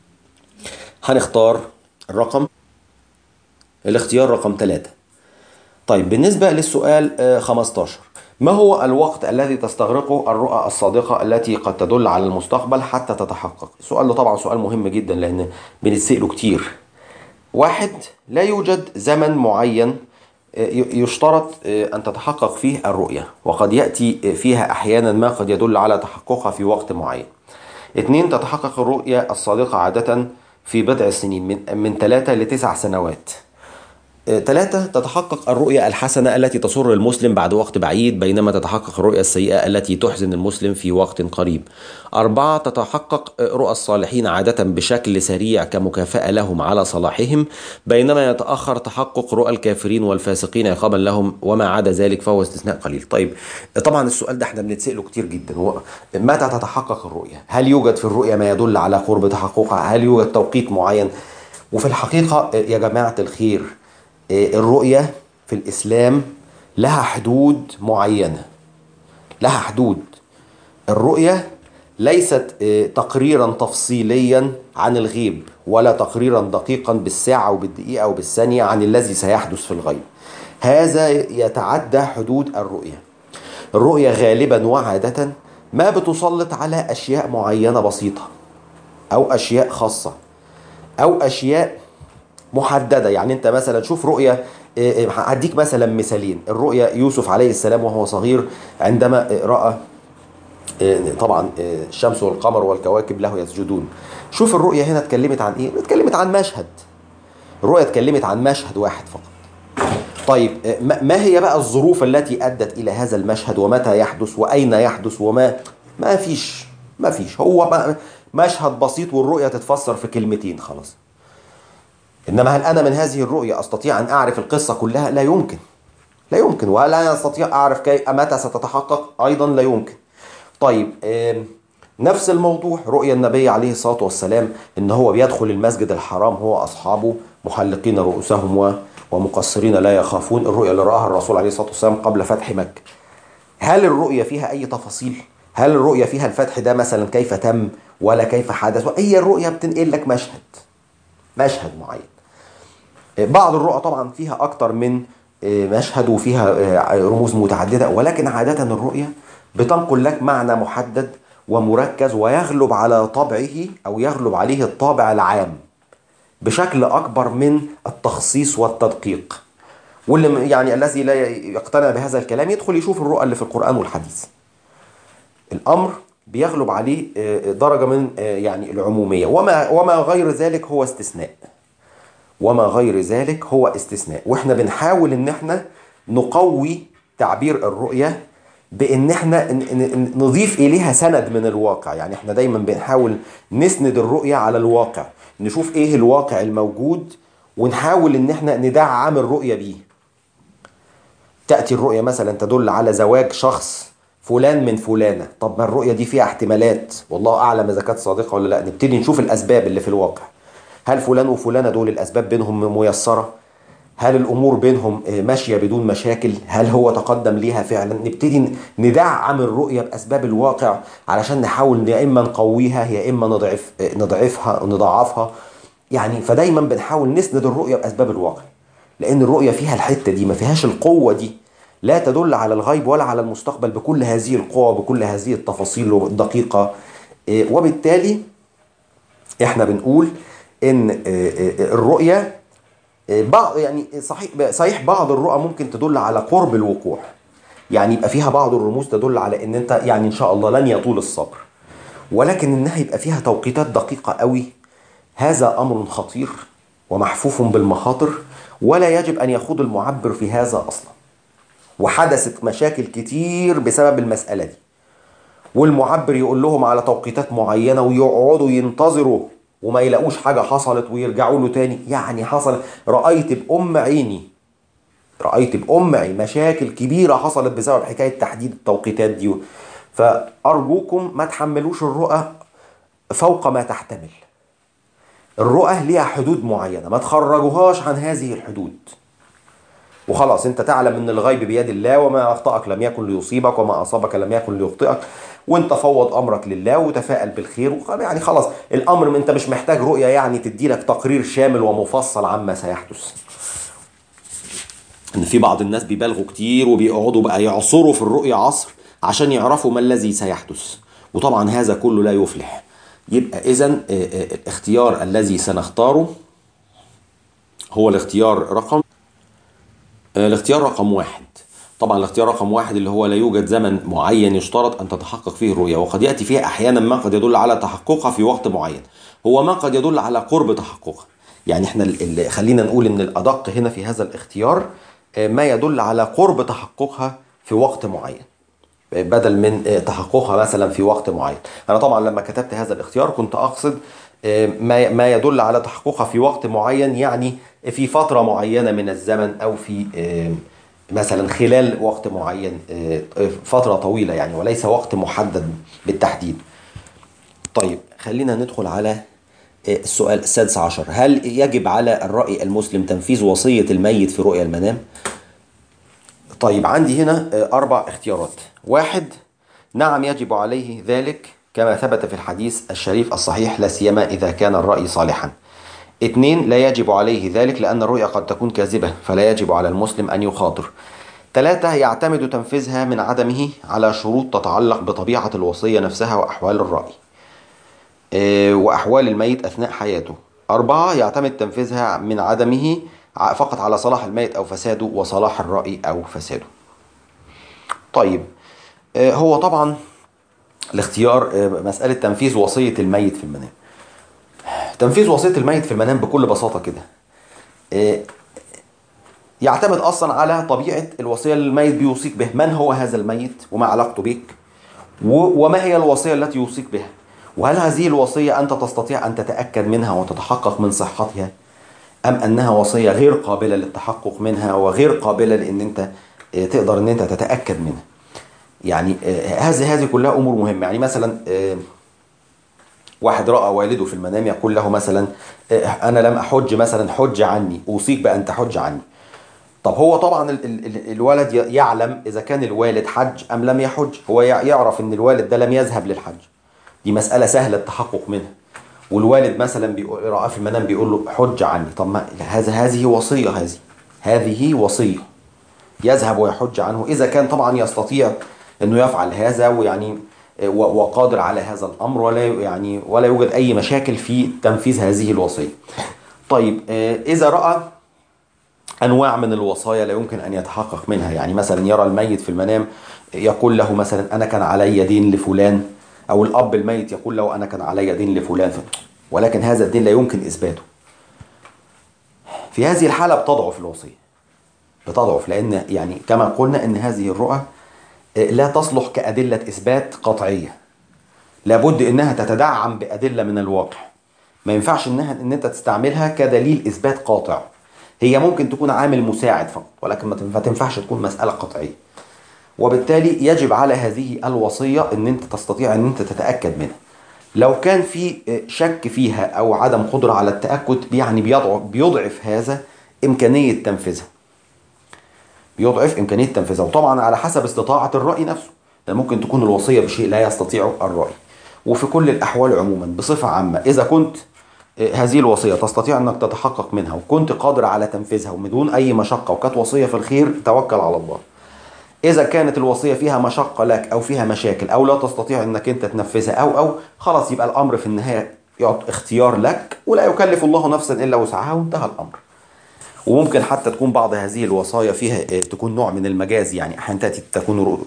Speaker 1: هنختار الرقم الاختيار رقم ثلاثة. طيب بالنسبة للسؤال خمستاشر، ما هو الوقت الذي تستغرقه الرؤى الصادقة التي قد تدل على المستقبل حتى تتحقق؟ السؤال ده طبعا سؤال مهم جدا لأن بنتسأله كتير. واحد، لا يوجد زمن معين يشترط أن تتحقق فيه الرؤية، وقد يأتي فيها أحيانا ما قد يدل على تحققها في وقت معين. اثنين، تتحقق الرؤية الصادقة عادة في بضع سنين من من ثلاثة لتسع سنوات. ثلاثة، تتحقق الرؤية الحسنة التي تسر المسلم بعد وقت بعيد، بينما تتحقق الرؤية السيئة التي تحزن المسلم في وقت قريب. أربعة، تتحقق رؤى الصالحين عادة بشكل سريع كمكافأة لهم على صلاحهم، بينما يتأخر تحقق رؤى الكافرين والفاسقين عقابا لهم، وما عدا ذلك فهو استثناء قليل. طيب طبعا السؤال ده احنا بنتسأله كتير جدا، هو متى تتحقق الرؤية؟ هل يوجد في الرؤية ما يدل على قرب تحققها؟ هل يوجد توقيت معين؟ وفي الحقيقة يا جماعة الخير، الرؤية في الإسلام لها حدود معينة، لها حدود. الرؤية ليست تقريرا تفصيليا عن الغيب، ولا تقريرا دقيقا بالساعة وبالدقيقة وبالثانية عن الذي سيحدث في الغيب. هذا يتعدى حدود الرؤية. الرؤية غالبا وعادة ما بتسلط على أشياء معينة بسيطة، أو أشياء خاصة، أو أشياء محددة. يعني انت مثلا شوف رؤية، هديك مثلا مثالين. الرؤية يوسف عليه السلام وهو صغير عندما رأى طبعا الشمس والقمر والكواكب له يسجدون. شوف الرؤية هنا اتكلمت عن ايه؟ اتكلمت عن مشهد. الرؤية اتكلمت عن مشهد واحد فقط. طيب ما هي بقى الظروف التي أدت إلى هذا المشهد، ومتى يحدث، وأين يحدث، وما ما فيش ما فيش هو مشهد بسيط، والرؤية تتفسر في كلمتين خلاص. إنما هل أنا من هذه الرؤية أستطيع أن أعرف القصة كلها؟ لا يمكن، لا يمكن. ولا أستطيع أعرف كيف متى ستتحقق؟ أيضا لا يمكن. طيب نفس الموضوع رؤيا النبي عليه الصلاة والسلام، إن هو بيدخل المسجد الحرام هو أصحابه محلقين رؤوسهم ومقصرين لا يخافون. الرؤيا اللي رآها الرسول عليه الصلاة والسلام قبل فتح مكة. هل الرؤيا فيها أي تفاصيل؟ هل الرؤيا فيها الفتح ده مثلا كيف تم ولا كيف حدث؟ هي الرؤيا بتنقل لك مشهد مشهد معين. بعض الرؤى طبعا فيها أكتر من مشهد وفيها رموز متعددة، ولكن عادة الرؤيا بتنقل لك معنى محدد ومركز، ويغلب على طبعه أو يغلب عليه الطابع العام بشكل أكبر من التخصيص والتدقيق. واللي يعني الذي لا يقتنع بهذا الكلام يدخل يشوف الرؤى اللي في القرآن والحديث. الأمر بيغلب عليه درجة من يعني العمومية، وما وما غير ذلك هو استثناء. وما غير ذلك هو استثناء. واحنا بنحاول ان احنا نقوي تعبير الرؤية بان احنا نضيف اليها سند من الواقع. يعني احنا دايما بنحاول نسند الرؤية على الواقع، نشوف ايه الواقع الموجود ونحاول ان احنا ندعم الرؤية بيه. تأتي الرؤية مثلا تدل على زواج شخص فلان من فلانة. طب ما الرؤية دي فيها احتمالات، والله اعلم اذا كانت صادقة ولا لا. نبتدي نشوف الاسباب اللي في الواقع. هل فلان وفلانة دول الأسباب بينهم ميسرة؟ هل الأمور بينهم ماشية بدون مشاكل؟ هل هو تقدم ليها فعلا؟ نبتدي ندعم الرؤية بأسباب الواقع علشان نحاول يا إما نقويها يا إما نضعف نضعفها نضعفها. يعني فدايما بنحاول نسند الرؤية بأسباب الواقع، لأن الرؤية فيها الحتة دي، ما فيهاش القوة دي. لا تدل على الغيب ولا على المستقبل بكل هذه القوة بكل هذه التفاصيل الدقيقة. وبالتالي احنا بنقول ان الرؤية بعض يعني صحيح صحيح بعض الرؤى ممكن تدل على قرب الوقوع، يعني يبقى فيها بعض الرموز تدل على ان انت يعني ان شاء الله لن يطول الصبر، ولكن انها يبقى فيها توقيتات دقيقة قوي. هذا امر خطير ومحفوف بالمخاطر، ولا يجب ان يخوض المعبر في هذا اصلا. وحدثت مشاكل كتير بسبب المسألة دي، والمعبر يقول لهم على توقيتات معينة ويقعدوا ينتظروا وما يلاقوش حاجة حصلت ويرجعوا له تاني. يعني حصل، رأيت بأم عيني رأيت بأم عيني مشاكل كبيرة حصلت بسبب حكاية تحديد التوقيتات دي. فأرجوكم ما تحملوش الرؤى فوق ما تحتمل. الرؤى ليها حدود معينة، ما تخرجوهاش عن هذه الحدود. وخلاص انت تعلم ان الغيب بيد الله، وما اخطأك لم يكن ليصيبك وما اصابك لم يكن ليخطئك، وانت فوض امرك لله وتفائل بالخير، يعني خلاص الامر انت مش محتاج رؤية يعني تدي لك تقرير شامل ومفصل عما سيحدث. ان في بعض الناس بيبالغوا كتير وبيقعدوا بقى يعصروا في الرؤية عصر عشان يعرفوا ما الذي سيحدث، وطبعا هذا كله لا يفلح. يبقى اذا الاختيار الذي سنختاره هو الاختيار رقم الاختيار رقم واحد. طبعا الاختيار رقم واحد اللي هو لا يوجد زمن معين يشترط أن تتحقق فيه الرؤية، وقد يأتي فيها أحيانا ما قد يدل على تحققها في وقت معين، هو ما قد يدل على قرب تحققها. يعني احنا اللي خلينا نقول ان الأدق هنا في هذا الاختيار ما يدل على قرب تحققها في وقت معين بدل من تحققها مثلا في وقت معين. أنا طبعا لما كتبت هذا الاختيار كنت أقصد ما ما يدل على تحققها في وقت معين، يعني في فترة معينة من الزمن، أو في مثلا خلال وقت معين، فترة طويلة يعني، وليس وقت محدد بالتحديد. طيب خلينا ندخل على السؤال السادس عشر. هل يجب على الرأي المسلم تنفيذ وصية الميت في رؤيا المنام؟ طيب عندي هنا أربع اختيارات. واحد، نعم يجب عليه ذلك كما ثبت في الحديث الشريف الصحيح، لا سيما إذا كان الرأي صالحا. اثنين، لا يجب عليه ذلك لأن الرؤيا قد تكون كاذبة فلا يجب على المسلم أن يخاطر. ثلاثة، يعتمد تنفيذها من عدمه على شروط تتعلق بطبيعة الوصية نفسها وأحوال الرأي وأحوال الميت أثناء حياته. أربعة، يعتمد تنفيذها من عدمه فقط على صلاح الميت أو فساده وصلاح الرأي أو فساده. طيب هو طبعا الاختيار مسألة تنفيذ وصية الميت في المنام. تنفيذ وصية الميت في المنام بكل بساطة كده يعتمد أصلا على طبيعة الوصية اللي الميت بيوصيك به. من هو هذا الميت وما علاقته بك، وما هي الوصية التي يوصيك بها، وهل هذه الوصية أنت تستطيع أن تتأكد منها وتتحقق من صحتها، أم أنها وصية غير قابلة للتحقق منها وغير قابلة لأن أنت تقدر أن أنت تتأكد منها. يعني هذه هذه كلها أمور مهمة. يعني مثلا واحد رأى والده في المنام يقول له مثلا أنا لم أحج مثلا، حج عني، أوصيك بأن تحج عني. طب هو طبعا ال ال الولد يعلم إذا كان الوالد حج أم لم يحج، هو يعرف أن الوالد ده لم يذهب للحج، دي مسألة سهلة التحقق منها. والوالد مثلا رأى في المنام بيقول له حج عني، طب ما هذا هذه وصية، هذه هذه وصية يذهب ويحج عنه إذا كان طبعا يستطيع أنه يفعل هذا، ويعني وقادر على هذا الأمر، ولا يعني ولا يوجد أي مشاكل في تنفيذ هذه الوصية. طيب إذا رأى أنواع من الوصايا لا يمكن أن يتحقق منها، يعني مثلا يرى الميت في المنام يقول له مثلا أنا كان علي دين لفلان، أو الأب الميت يقول له أنا كان علي دين لفلان، ولكن هذا الدين لا يمكن إثباته. في هذه الحالة بتضعف الوصية، بتضعف، لأن يعني كما قلنا أن هذه الرؤى لا تصلح كأدلة إثبات قطعية، لابد أنها تتدعم بأدلة من الواقع. ما ينفعش أنها أن أنت تستعملها كدليل إثبات قاطع، هي ممكن تكون عامل مساعد فقط، ولكن ما تنفعش تكون مسألة قطعية. وبالتالي يجب على هذه الوصية أن أنت تستطيع أن أنت تتأكد منها. لو كان في شك فيها أو عدم قدرة على التأكد، يعني بيضعف, بيضعف هذا إمكانية تنفيذها، بيضعف إمكانية تنفيذها. وطبعا على حسب استطاعة الرأي نفسه، لأن ممكن تكون الوصية بشيء لا يستطيع الرأي. وفي كل الأحوال عموما بصفة عامة، إذا كنت هذه الوصية تستطيع أنك تتحقق منها وكنت قادر على تنفيذها ومدون أي مشقة وكانت وصية في الخير، توكل على الله. إذا كانت الوصية فيها مشقة لك أو فيها مشاكل أو لا تستطيع أنك أنت تنفذها أو أو خلاص، يبقى الأمر في النهاية اختيار لك، ولا يكلف الله نفسا إلا وسعها، وانتهى الأمر. وممكن حتى تكون بعض هذه الوصايا فيها تكون نوع من المجاز، يعني أحيانا تأتي تكون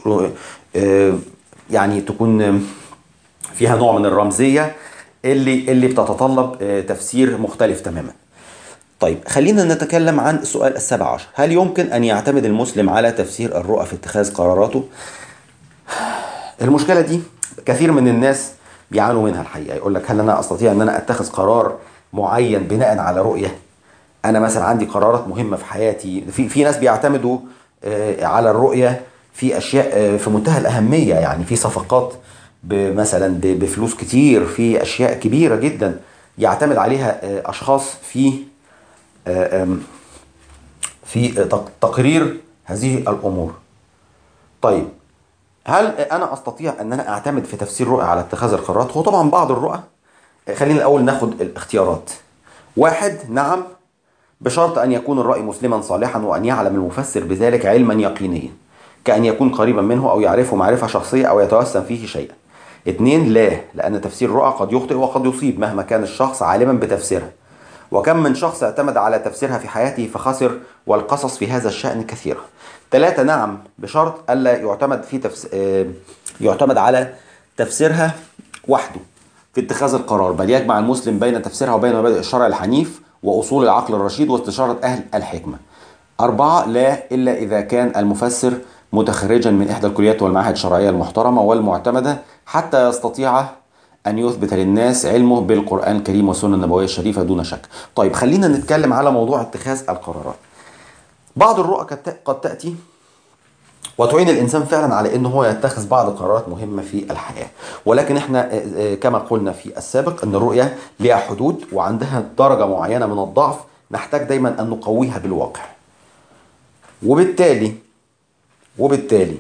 Speaker 1: يعني تكون فيها نوع من الرمزية اللي اللي بتتطلب تفسير مختلف تماما. طيب خلينا نتكلم عن السؤال السابع عشر. هل يمكن أن يعتمد المسلم على تفسير الرؤى في اتخاذ قراراته؟ المشكلة دي كثير من الناس بيعانوا منها الحقيقة. يقول لك هل أنا أستطيع أن أنا أتخذ قرار معين بناء على رؤية؟ أنا مثلا عندي قرارات مهمة في حياتي، في في ناس بيعتمدوا على الرؤية في أشياء في منتهى الأهمية، يعني في صفقات مثلا بفلوس كتير، في أشياء كبيرة جدا يعتمد عليها أشخاص في في تقرير هذه الأمور. طيب هل أنا أستطيع أن أنا أعتمد في تفسير الرؤى على اتخاذ القرارات؟ هو طبعا بعض الرؤى، خلينا الأول ناخد الاختيارات. واحد، نعم، بشرط أن يكون الرأي مسلما صالحا وأن يعلم المفسر بذلك علما يقينيا، كأن يكون قريبا منه أو يعرفه معرفة شخصية أو يتوسم فيه شيئا. اثنين، لا، لأن تفسير الرؤى قد يخطئ وقد يصيب مهما كان الشخص عالما بتفسيرها، وكم من شخص اعتمد على تفسيرها في حياته فخسر، والقصص في هذا الشأن كثيرة. ثلاثة، نعم، بشرط ألا يعتمد في تفس... يعتمد على تفسيرها وحده في اتخاذ القرار، بل يجمع المسلم بين تفسيرها وبين مبادئ الشرع الحنيف وأصول العقل الرشيد واستشارة أهل الحكمة. أربعة، لا، إلا إذا كان المفسر متخرجا من إحدى الكليات والمعاهد الشرعية المحترمة والمعتمدة حتى يستطيع أن يثبت للناس علمه بالقرآن الكريم والسنة النبوية الشريفة دون شك. طيب خلينا نتكلم على موضوع اتخاذ القرارات. بعض الرؤى قد تأتي وتعين الإنسان فعلا على أنه هو يتخذ بعض القرارات مهمة في الحياة، ولكن احنا كما قلنا في السابق أن الرؤية لها حدود وعندها درجة معينة من الضعف، نحتاج دايما أن نقويها بالواقع. وبالتالي وبالتالي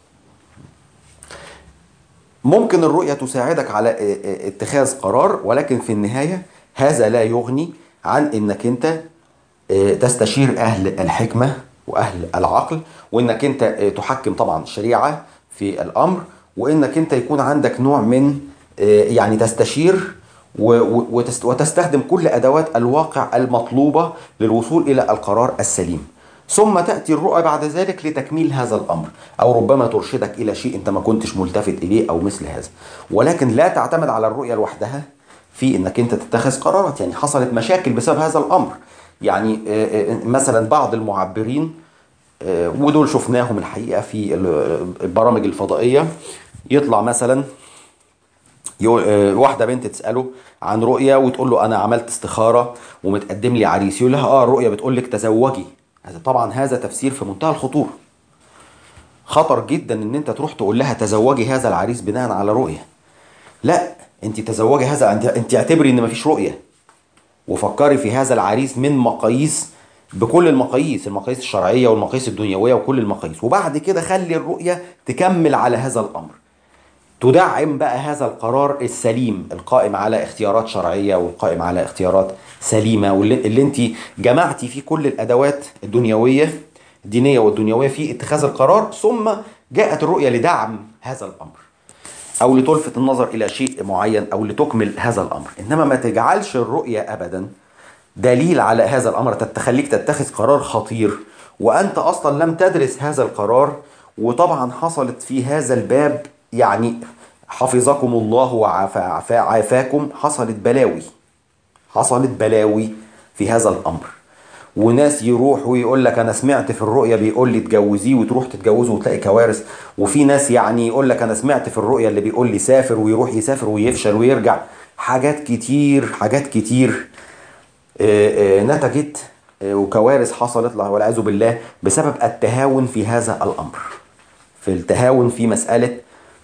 Speaker 1: ممكن الرؤية تساعدك على اتخاذ قرار، ولكن في النهاية هذا لا يغني عن أنك أنت تستشير أهل الحكمة وأهل العقل، وأنك أنت تحكم طبعا الشريعة في الأمر، وأنك أنت يكون عندك نوع من يعني تستشير وتستخدم كل أدوات الواقع المطلوبة للوصول إلى القرار السليم. ثم تأتي الرؤى بعد ذلك لتكميل هذا الأمر، أو ربما ترشدك إلى شيء أنت ما كنتش ملتفت إليه أو مثل هذا، ولكن لا تعتمد على الرؤية لوحدها في أنك أنت تتخذ قرارات. يعني حصلت مشاكل بسبب هذا الأمر، يعني مثلا بعض المعبرين، ودول شفناهم الحقيقة في البرامج الفضائية، يطلع مثلا واحدة بنت تسأله عن رؤية وتقول له أنا عملت استخارة ومتقدم لي عريس، يقول لها آه الرؤية بتقول لك تزوجي. هذا طبعا هذا تفسير في منتهى الخطورة. خطر جدا ان انت تروح تقول لها تزوجي هذا العريس بناء على رؤية. لا، انت تزوجي هذا، انت اعتبري ان مفيش رؤية، وفكري في هذا العريس من مقاييس، بكل المقاييس، المقاييس الشرعية والمقاييس الدنيوية وكل المقاييس، وبعد كده خلي الرؤية تكمل على هذا الأمر، تدعم بقى هذا القرار السليم القائم على اختيارات شرعية والقائم على اختيارات سليمة، واللي انت جمعتي فيه كل الأدوات الدنيوية الدينية والدنيوية في اتخاذ القرار، ثم جاءت الرؤية لدعم هذا الأمر أو لتلفت النظر إلى شيء معين أو لتكمل هذا الأمر. إنما ما تجعلش الرؤية أبدا دليل على هذا الأمر تخليك تتخذ قرار خطير وأنت أصلا لم تدرس هذا القرار. وطبعا حصلت في هذا الباب، يعني حفظكم الله وعافاكم، حصلت بلاوي حصلت بلاوي في هذا الأمر، وناس يروح ويقول لك أنا سمعت في الرؤية بيقول لي تجوزيه، وتروح تتجوزه وتلاقي كوارث. وفي ناس يعني يقول لك أنا سمعت في الرؤية اللي بيقول لي سافر، ويروح يسافر ويفشل ويرجع. حاجات كتير حاجات كتير نتجت وكوارث حصلت والعياذ بالله بسبب التهاون في هذا الأمر، في التهاون في مسألة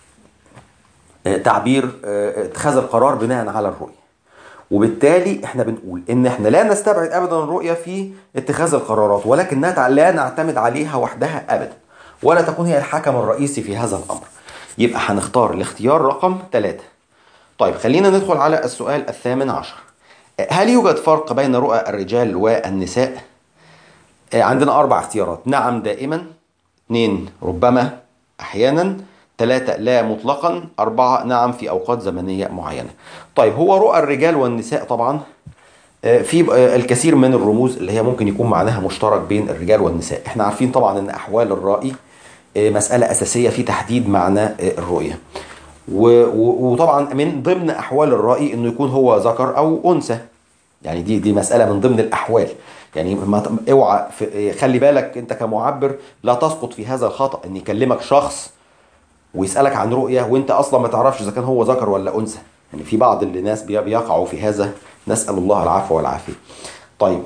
Speaker 1: تعبير اتخاذ القرار بناء على الرؤية. وبالتالي احنا بنقول ان احنا لا نستبعد ابدا الرؤية في اتخاذ القرارات، ولكن لا نعتمد عليها وحدها ابدا، ولا تكون هي الحكم الرئيسي في هذا الامر. يبقى هنختار الاختيار رقم ثلاثة. طيب خلينا ندخل على السؤال الثامن عشر. هل يوجد فرق بين رؤى الرجال والنساء؟ عندنا اربع اختيارات: نعم دائما، اثنين ربما احيانا، ثلاثة لا مطلقا، أربعة نعم في أوقات زمنية معينة. طيب هو رؤى الرجال والنساء طبعا في الكثير من الرموز اللي هي ممكن يكون معناها مشترك بين الرجال والنساء. احنا عارفين طبعا ان أحوال الرأي مسألة أساسية في تحديد معنى الرؤية، وطبعا من ضمن أحوال الرأي انه يكون هو ذكر أو أنثى، يعني دي دي مسألة من ضمن الأحوال. يعني ما اوعى خلي بالك انت كمعبر لا تسقط في هذا الخطأ ان يكلمك شخص ويسألك عن رؤية وانت اصلا ما تعرفش اذا كان هو ذكر ولا انثى. يعني في بعض الناس بيقعوا في هذا، نسأل الله العفو والعافية. طيب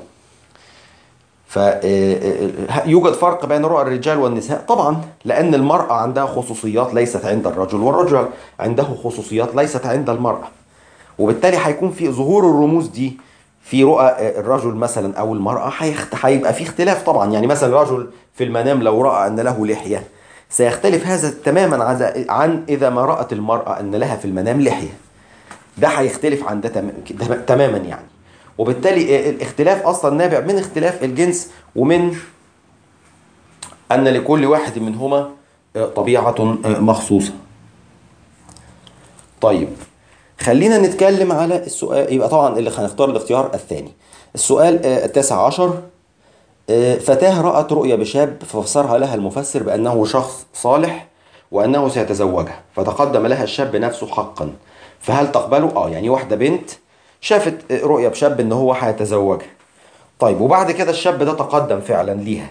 Speaker 1: فيوجد فرق بين رؤى الرجال والنساء طبعا، لان المرأة عندها خصوصيات ليست عند الرجل، والرجل عنده خصوصيات ليست عند المرأة، وبالتالي هيكون في ظهور الرموز دي في رؤى الرجل مثلا او المرأة هيبقى في اختلاف طبعا. يعني مثلا الرجل في المنام لو رأى ان له لحية سيختلف هذا تماما عن اذا ما رأت المرأة ان لها في المنام لحية. ده هيختلف عن ده تماما يعني. وبالتالي الاختلاف اصلا نابع من اختلاف الجنس، ومن ان لكل واحد منهما طبيعة مخصوصة. طيب خلينا نتكلم على السؤال. يبقى طبعا اللي هنختار الاختيار الثاني. السؤال التاسع عشر: فتاة رأت رؤيا بشاب ففسرها لها المفسر بأنه شخص صالح وأنه سيتزوجها، فتقدم لها الشاب نفسه حقا، فهل تقبله؟ اه يعني واحدة بنت شافت رؤيا بشاب ان هو هيتزوجها. طيب وبعد كده الشاب ده تقدم فعلا ليها،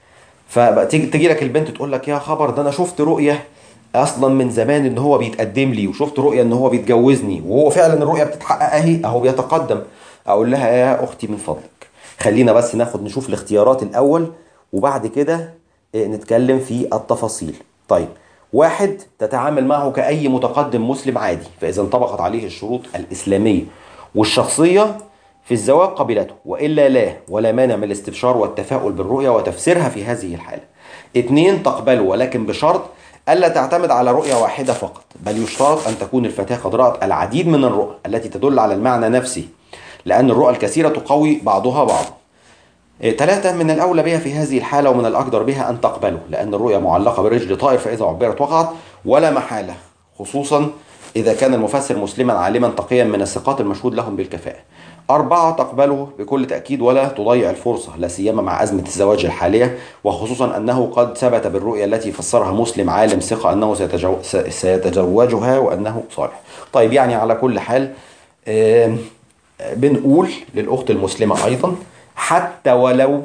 Speaker 1: فتيجي تجي لك البنت تقول لك يا خبر ده انا شفت رؤية اصلا من زمان ان هو بيتقدم لي، وشفت رؤية ان هو بيتجوزني، وهو فعلا الرؤية بتتحقق اهي اهو بيتقدم. اقول لها يا اختي من فضلك خلينا بس ناخد نشوف الاختيارات الاول، وبعد كده نتكلم في التفاصيل. طيب واحد: تتعامل معه كأي متقدم مسلم عادي، فإذا انطبقت عليه الشروط الإسلامية والشخصية في الزواج قبلته، وإلا لا، ولا مانع من الاستبشار والتفاؤل بالرؤيا وتفسيرها في هذه الحالة. اثنين: تقبله ولكن بشرط ألا تعتمد على رؤية واحدة فقط، بل يشترط أن تكون الفتاة قد رأت العديد من الرؤى التي تدل على المعنى نفسه، لأن الرؤى الكثيرة تقوي بعضها بعضا. ثلاثة: من الأولى بها في هذه الحالة ومن الأقدر بها أن تقبله، لأن الرؤيا معلقة برجل طائر فإذا عبرت وقعت ولا محالة، خصوصا إذا كان المفسر مسلما عالما تقيا من الثقات المشهود لهم بالكفاءة. أربعة: تقبله بكل تأكيد ولا تضيع الفرصة، لا سيما مع أزمة الزواج الحالية، وخصوصا أنه قد ثبت بالرؤيا التي فسرها مسلم عالم ثقة أنه سيتجو... سيتزوجها وأنه صالح. طيب يعني على كل حال آه بنقول للأخت المسلمة أيضا حتى ولو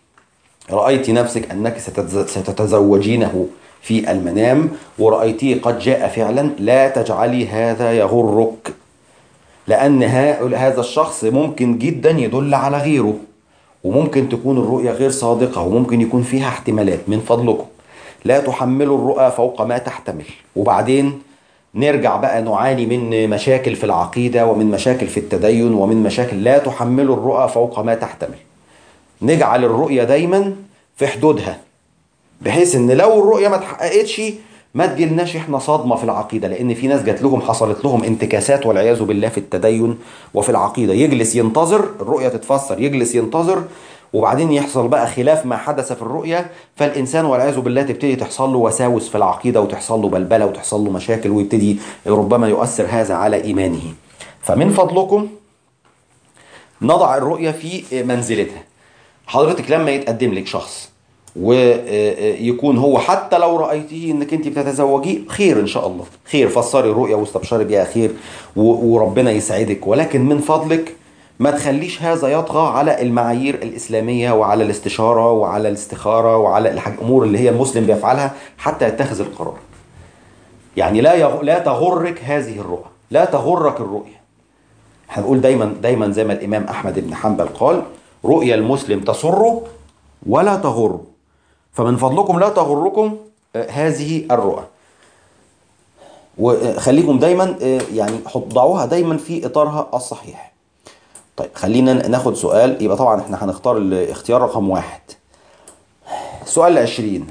Speaker 1: رأيت نفسك أنك ستتزوجينه في المنام ورأيتيه قد جاء فعلا، لا تجعلي هذا يغرك، لأن هذا الشخص ممكن جدا يدل على غيره، وممكن تكون الرؤية غير صادقة، وممكن يكون فيها احتمالات. من فضلكم لا تحملوا الرؤى فوق ما تحتمل. وبعدين نرجع بقى نعاني من مشاكل في العقيدة ومن مشاكل في التدين ومن مشاكل. لا تحملوا الرؤى فوق ما تحتمل. نجعل الرؤية دايما في حدودها، بحيث ان لو الرؤية ما تحققتش ما تجيلناش احنا صدمة في العقيدة، لان في ناس جات لهم حصلت لهم انتكاسات والعياذ بالله في التدين وفي العقيدة. يجلس ينتظر الرؤية تتفسر، يجلس ينتظر، وبعدين يحصل بقى خلاف ما حدث في الرؤية، فالإنسان والعياذ بالله تبتدي تحصل له وساوس في العقيدة وتحصل له بلبلة وتحصل له مشاكل، ويبتدي ربما يؤثر هذا على إيمانه. فمن فضلكم نضع الرؤية في منزلتها. حضرتك لما يتقدم لك شخص ويكون هو حتى لو رأيتيه انك انت بتتزوجيه، خير ان شاء الله، خير، فسري الرؤيا واستبشري بها خير وربنا يسعدك، ولكن من فضلك ما تخليش هذا يطغى على المعايير الإسلامية وعلى الاستشارة وعلى الاستخارة وعلى الأمور اللي هي المسلم بيفعلها حتى يتخذ القرار. يعني لا يغ... لا تغرك هذه الرؤى، لا تغرك الرؤيا. هنقول دايما دايما زي ما الإمام أحمد بن حنبل قال: رؤيا المسلم تسره ولا تغر. فمن فضلكم لا تغركم هذه الرؤى، وخليكم دايما يعني ضعوها دايما في إطارها الصحيح. طيب خلينا ناخد سؤال. يبقى طبعا احنا هنختار الاختيار رقم واحد. سؤال عشرين،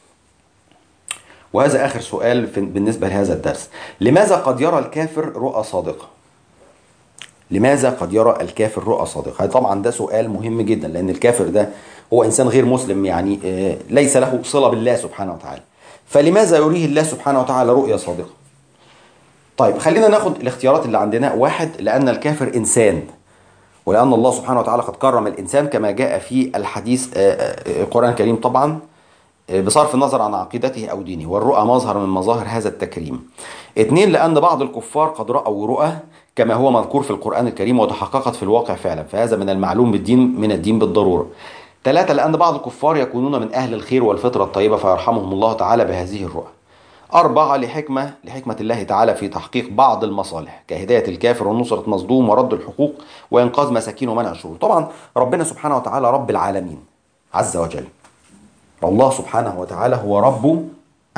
Speaker 1: وهذا آخر سؤال بالنسبة لهذا الدرس: لماذا قد يرى الكافر رؤى صادقة؟ لماذا قد يرى الكافر رؤى صادقة؟ طبعا ده سؤال مهم جدا، لأن الكافر ده هو إنسان غير مسلم، يعني ليس له صلة بالله سبحانه وتعالى، فلماذا يريه الله سبحانه وتعالى رؤيا صادقة؟ طيب خلينا ناخد الاختيارات اللي عندنا. واحد: لأن الكافر إنسان، ولأن الله سبحانه وتعالى قد كرم الإنسان كما جاء في الحديث القرآن الكريم طبعا، بصرف النظر عن عقيدته أو دينه، والرؤى مظهر من مظاهر هذا التكريم. اثنين: لأن بعض الكفار قد رأوا رؤى كما هو مذكور في القرآن الكريم وتحققت في الواقع فعلا، فهذا من المعلوم بالدين من الدين بالضرورة. ثلاثة: لأن بعض الكفار يكونون من أهل الخير والفطرة الطيبة فيرحمهم الله تعالى بهذه الرؤى. أربعة: لحكمة لحكمة الله تعالى في تحقيق بعض المصالح كهداية الكافر ونصرة مظلوم ورد الحقوق وإنقاذ مساكين ومنع الشرور. طبعا ربنا سبحانه وتعالى رب العالمين عز وجل، الله سبحانه وتعالى هو رب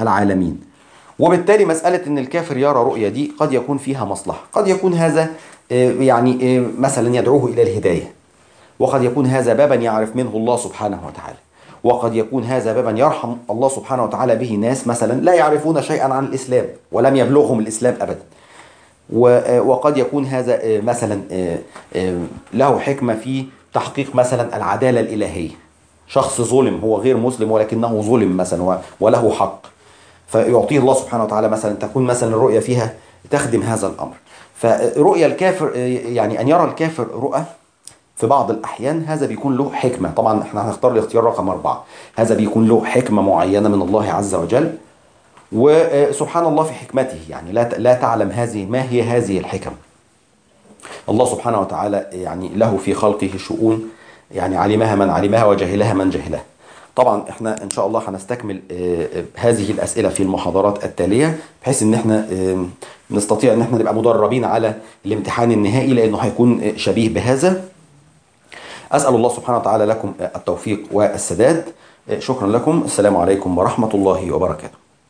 Speaker 1: العالمين، وبالتالي مسألة أن الكافر يرى رؤية دي قد يكون فيها مصلحة، قد يكون هذا يعني مثلا يدعوه إلى الهداية، وقد يكون هذا بابا يعرف منه الله سبحانه وتعالى، وقد يكون هذا بابا يرحم الله سبحانه وتعالى به ناس مثلا لا يعرفون شيئا عن الإسلام ولم يبلغهم الإسلام أبدا. وقد يكون هذا مثلا له حكمة في تحقيق مثلا العدالة الإلهية، شخص ظلم، هو غير مسلم ولكنه ظلم مثلا وله حق، فيعطيه الله سبحانه وتعالى مثلا، تكون مثلا الرؤية فيها تخدم هذا الأمر. فرؤيا الكافر، يعني أن يرى الكافر رؤى في بعض الأحيان، هذا بيكون له حكمة. طبعا احنا هنختار الاختيار رقم أربعة، هذا بيكون له حكمة معينة من الله عز وجل، وسبحان الله في حكمته، يعني لا لا تعلم هذه ما هي هذه الحكم. الله سبحانه وتعالى يعني له في خلقه شؤون، يعني علمها من علمها وجهلها من جهلها. طبعا احنا ان شاء الله هنستكمل هذه الاسئله في المحاضرات التاليه، بحيث ان احنا نستطيع ان احنا نبقى مدربين على الامتحان النهائي، لانه هيكون شبيه بهذا. اسال الله سبحانه وتعالى لكم التوفيق والسداد. شكرا لكم، السلام عليكم ورحمه الله وبركاته.